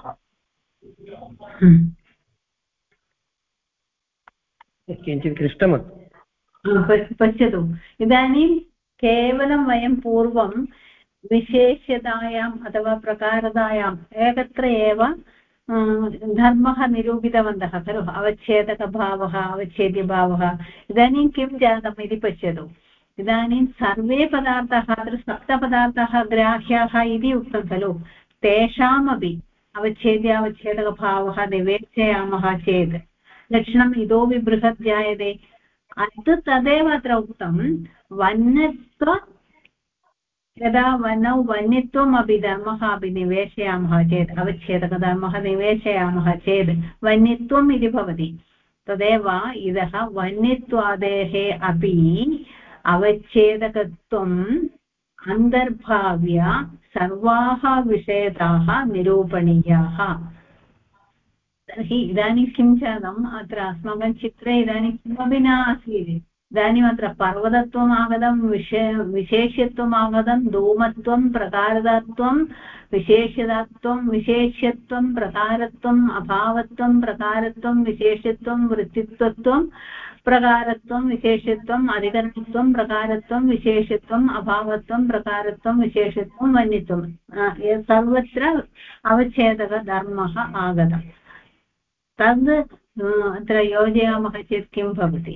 Speaker 3: किञ्चित् क्लिष्टमस्ति।
Speaker 1: पश्यतु, इदानीं केवलं वयं पूर्वं विशेषतायाम् अथवा प्रकारतायाम् एकत्र एव धर्मः निरूपितवन्तः खलु, अवच्छेदकभावः अवच्छेद्यभावः। इदानीं किं जातम् इति पश्यतु। इदानीं सर्वे पदार्थाः अत्र सप्तपदार्थाः ग्राह्याः इति उक्तं खलु, तेषामपि अवच्छेद्यावच्छेदकभावः निवेशयामः चेत् लक्षणम् इतोपि बृहत् जायते। तदेव अत्र उक्तं वन्यत्व, यदा वनौ वन्यत्वमपि धर्मः अपि निवेशयामः चेत् अवच्छेदकधर्मः निवेशयामः चेत् वन्यत्वम् इति भवति। तदेव इदः वन्यत्वादेः अपि अवच्छेदकत्वम् अन्तर्भाव्य सर्वाः विषयताः निरूपणीयाः। तर्हि इदानीं किं जातम्, अत्र अस्माकं चित्रे इदानीं किमपि न आसीत्। इदानीम् अत्र पर्वतत्वम् आगतं, विशेष्यत्वम् आगतं, धूमत्वं प्रकारतत्वं विशेषतत्वं विशेष्यत्वं प्रकारत्वम् अभावत्वं प्रकारत्वं विशेषत्वं वृत्तित्वत्वं प्रकारत्वं विशेषत्वम् अधिकरणत्वं प्रकारत्वं विशेषत्वम् अभावत्वं प्रकारत्वं विशेषत्वं वन्यत्वं, सर्वत्र अवच्छेदकधर्मः आगतम्। तद् अत्र योजयामः चेत् किं भवति,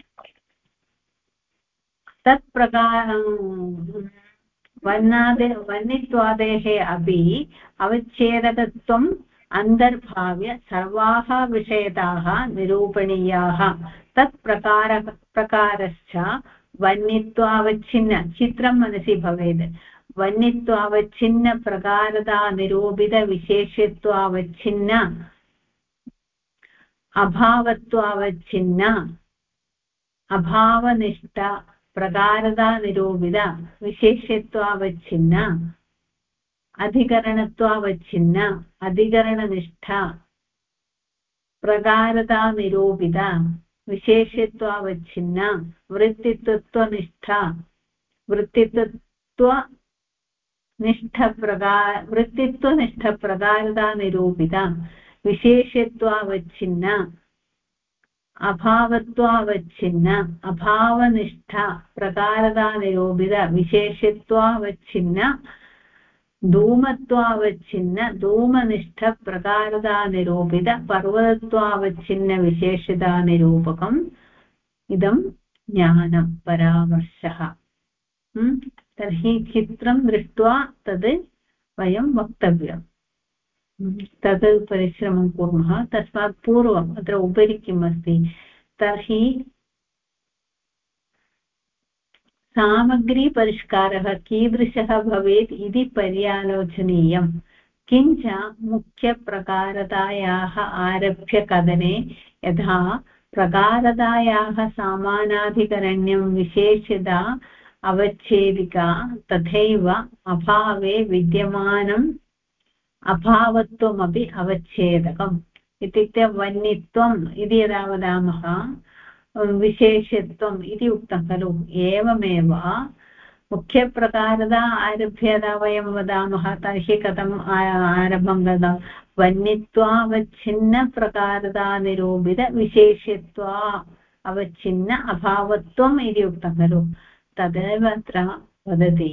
Speaker 1: तत् वन्यत्वादेः अपि अवच्छेदकत्वम् अन्तर्भाव्य सर्वाः विषयताः निरूपणीयाः। तत् प्रकारश्च वन्यत्वावच्छिन्न, चित्रं मनसि भवेत्, वन्यत्वावच्छिन्न प्रकारता निरूपित विशेष्यत्वावच्छिन्न अभावत्वावच्छिन्न अभावनिष्ठ प्रकारता निरूपित विशेष्यत्वावच्छिन्न अधिकरणत्वावच्छिन्न अधिकरणनिष्ठ प्रकारता निरूपित विशेष्यत्वावच्छिन्न वृत्तित्वनिष्ठ वृत्तित्वनिष्ठ प्रकारता निरूपित विशेषत्वावच्छिन्न अभावत्वावच्छिन्न अभावनिष्ठ प्रकारता निरूपित विशेषत्वावच्छिन्न धूमत्वावच्छिन्न धूमनिष्ठ प्रकारता निरूपित पर्वतत्वावच्छिन्न विशेषता निरूपकम् इदं ज्ञानं परामर्शः। तर्हि चित्रं दृष्ट्वा तद् वयं वक्तव्यम्। तद् परिश्रमं कुर्मः। तस्मात् पूर्वम् अत्र उपरि किम् अस्ति, तर्हि सामग्रीपरिष्कारः कीदृशः भवेत् इति पर्यालोचनीयम्। किञ्च मुख्यप्रकारतायाः आरभ्य कथने यथा प्रकारतायाः सामानाधिकरण्यं विशेषता अवच्छेदिका, तथैव अभावे विद्यमानम् अभावत्वमपि अवच्छेदकम्। इत्युक्ते वन्यत्वम् इति यदा वदामः, विशेषत्वम् इति उक्तं खलु, एवमेव मुख्यप्रकारता आरभ्य यदा वयं वदामः तर्हि कथम् आरम्भं कृतं, वन्यत्वावच्छिन्न प्रकारता निरूपित विशेषत्वा अवच्छिन्न अभावत्वम् इति उक्तं खलु। तदेव अत्र वदति,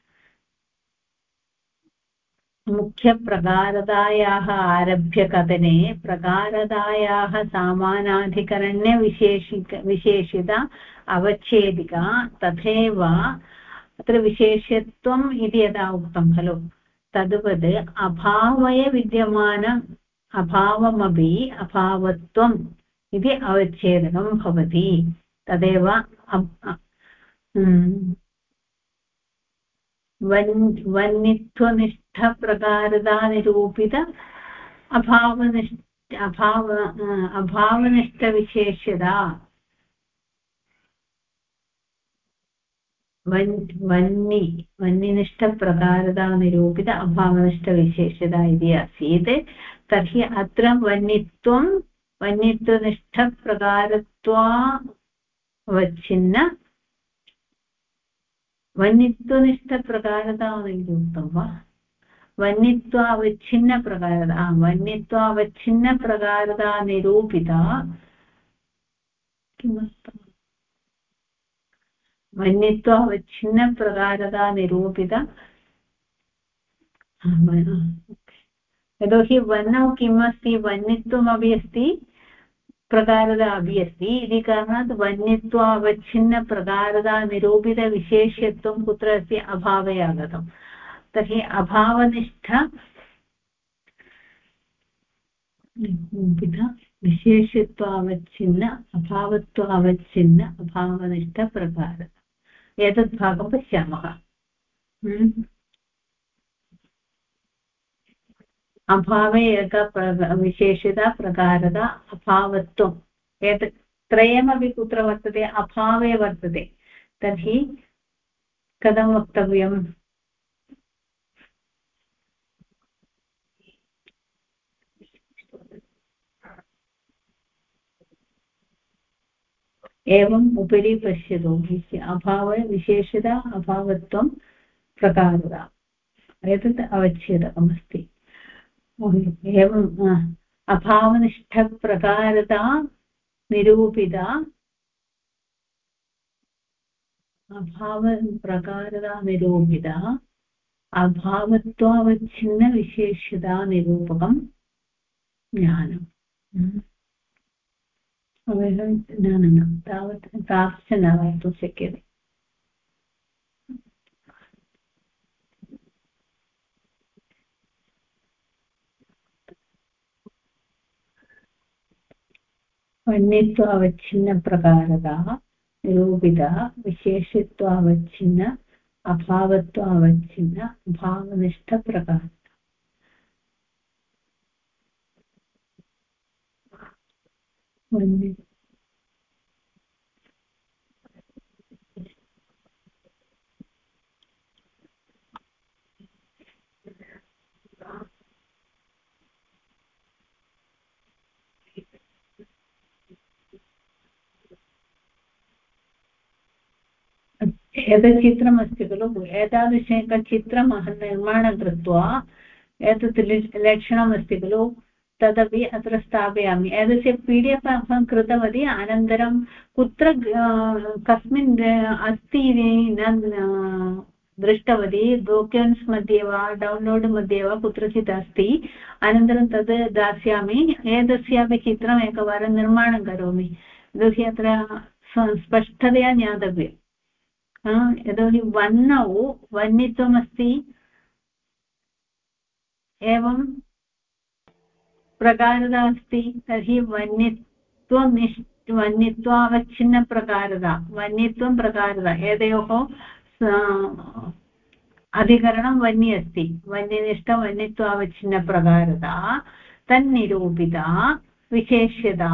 Speaker 1: मुख्यप्रकारतायाः आरभ्य कथने प्रकारतायाः सामानाधिकरण्य विशेषिता अवच्छेदिका, तथैव अत्र विशेषत्वम् इति यदा उक्तं खलु, तद्वत् अभावये विद्यमान अभावमपि अभावत्वम् इति अवच्छेदकं भवति। तदेव वन्नित्वनिष्ठप्रकारदानिरूपित अभावनिष्ठविशेष्यता वन्निनिष्ठप्रकारदानिरूपित अभावनिष्ठविशेष्यता इति आसीत् तर्हि अत्र वन्नित्वनिष्ठप्रकारत्वावच्छिन्न वन्नित्वनिष्ठप्रकारता इति उक्तं वा वन्नित्वावच्छिन्नप्रकारता निरूपिता किमर्थं वन्नित्वावच्छिन्नप्रकारता निरूपिता यतोहि वन्नौ किम् अस्ति वन्नित्वमपि अस्ति प्रकारदा अपि अस्ति इति कारणात् वन्नित्वावच्छिन्नप्रकारदा निरूपितविशेष्यत्वं कुत्र अस्ति अभावे आगतं तर्हि अभावनिष्ठ विशेषत्वावच्छिन्न अभावत्वावच्छिन्न अभावनिष्ठप्रकार एतद् भागं पश्यामः अभावे एक विशेषता प्रकारदा अभावत्वम् एतत् त्रयमपि कुत्र वर्तते अभावे वर्तते तर्हि कथं वक्तव्यम् एवम् उपरि पश्यतु अभावे विशेषता अभावत्वं प्रकारदा एतत् अवच्छेदकमस्ति एवम् अभावनिष्ठप्रकारता निरूपिता अभावप्रकारता निरूपिता अभावत्वावच्छिन्नविशेष्यता निरूपकं ज्ञानम् न तावत् तादृश न वक्तुं शक्यते वन्नित्वावच्छिन्नप्रकारता निरूपिता विशेषत्वावच्छिन्न अभावत्वावच्छिन्न भावनिष्ठप्रकार एतत् चित्रमस्ति खलु एतादृशं चित्रम् अहं निर्माणं कृत्वा एतत् लक्षणमस्ति खलु तदपि अत्र स्थापयामि एतस्य PDF अहं कृतवती अनन्तरं कुत्र कस्मिन् अस्ति इति न दृष्टवती डॉक्युमेण्ट्स् मध्ये वा डौन्लोड् मध्ये वा कुत्रचित् अस्ति अनन्तरं तद् दास्यामि एतस्यापि चित्रम् एकवारं निर्माणं करोमि यतोहि अत्र स्पष्टतया ज्ञातव्यम् यतोहि वन्नौ वन्नित्वमस्ति एवं प्रकारदा अस्ति तर्हि वन्नित्वावच्छिन्नप्रकारदा वन्नित्वं प्रकारदा एतयोः अधिकरणं वन्नि अस्ति वन्निनिष्ठवन्नित्वावच्छिन्नप्रकारदा तन्निरूपिता विशेष्यता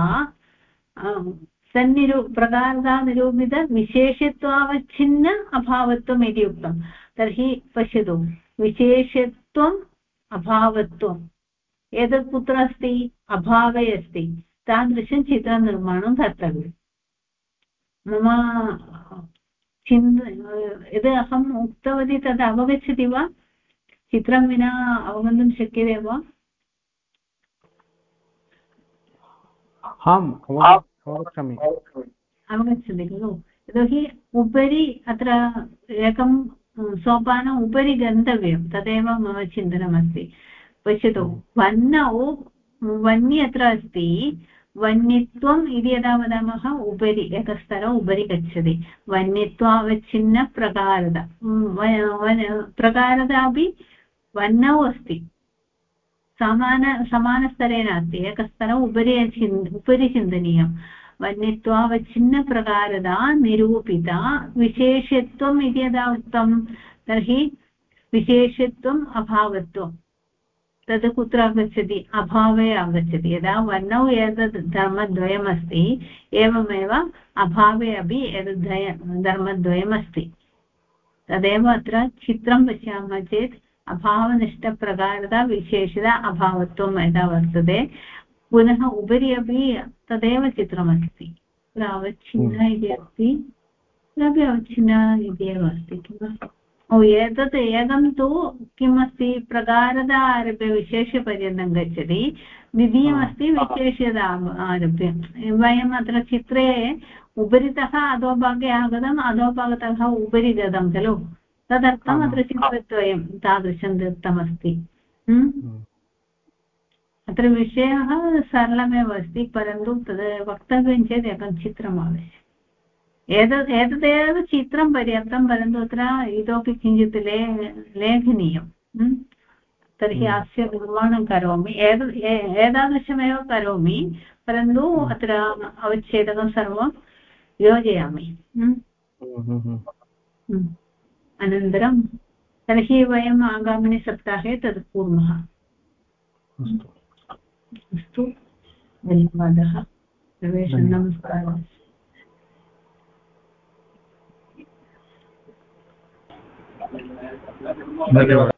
Speaker 1: प्रकारदा निरूपित विशेषत्वावच्छिन्न अभावत्वम् इति उक्तं तर्हि पश्यतु विशेषत्वम् अभावत्वम् एतत् कुत्र अस्ति अभावे अस्ति तादृशं चित्रनिर्माणं कर्तव्यं मम यद् अहम् उक्तवती तद् अवगच्छति वा चित्रं विना अवगन्तुं शक्यते वा अवगच्छति खलु यतोहि उपरि अत्र एकं सोपानम् उपरि गन्तव्यं तदेव मम चिन्तनमस्ति पश्यतु वन्नि अत्र अस्ति वन्नित्वम् इति यदा वदामः उपरि एकस्तरम् उपरि गच्छति वन्नित्वावच्छिन्नप्रकारदा प्रकारदा अपि वन्नौ अस्ति समानस्तरे नास्ति एकस्तरम् उपरि चिन्तनीयं वह्नित्वावच्छिन्नप्रकारता निरूपिता विशेषत्वम् इति यदा उक्तं तर्हि विशेषत्वम् अभावत्वं तद् कुत्र आगच्छति अभावे आगच्छति यदा वर्णौ एतद् धर्मद्वयमस्ति एवमेव अभावे अपि एतद् धर्मद्वयमस्ति तदेव अत्र चित्रं पश्यामः चेत् अभावनिष्ठप्रकारता विशेषता अभावत्वं यदा वर्तते पुनः उपरि अपि तदेव चित्रमस्ति तत्र अवच्छिन्न इति अस्ति तत्रापि अवच्छिन्न इति एव अस्ति किल एतत् एकं तु किमस्ति प्रकारता आरभ्य विशेषपर्यन्तं गच्छति द्वितीयमस्ति विशेषता आरभ्य वयम् अत्र चित्रे उपरितः अधोभागे आगतम् अधोभागतः उपरि गतं खलु तदर्थम् अत्र चित्रद्वयं तादृशं दत्तमस्ति अत्र विषयः सरलमेव अस्ति परन्तु तद् वक्तव्यं चेत् एकं चित्रम् आवश्यकम् एतदेव चित्रं पर्याप्तं परन्तु अत्र इतोपि किञ्चित् लेखनीयं तर्हि अस्य निर्माणं करोमि एतादृशमेव करोमि परन्तु अत्र अवच्छेदकं सर्वं योजयामि अनन्तरं तर्हि वयम् आगामिनि सप्ताहे तद् कुर्मः अस्तु धन्यवादः सर्वेषां नमस्कारः
Speaker 6: धन्यवादः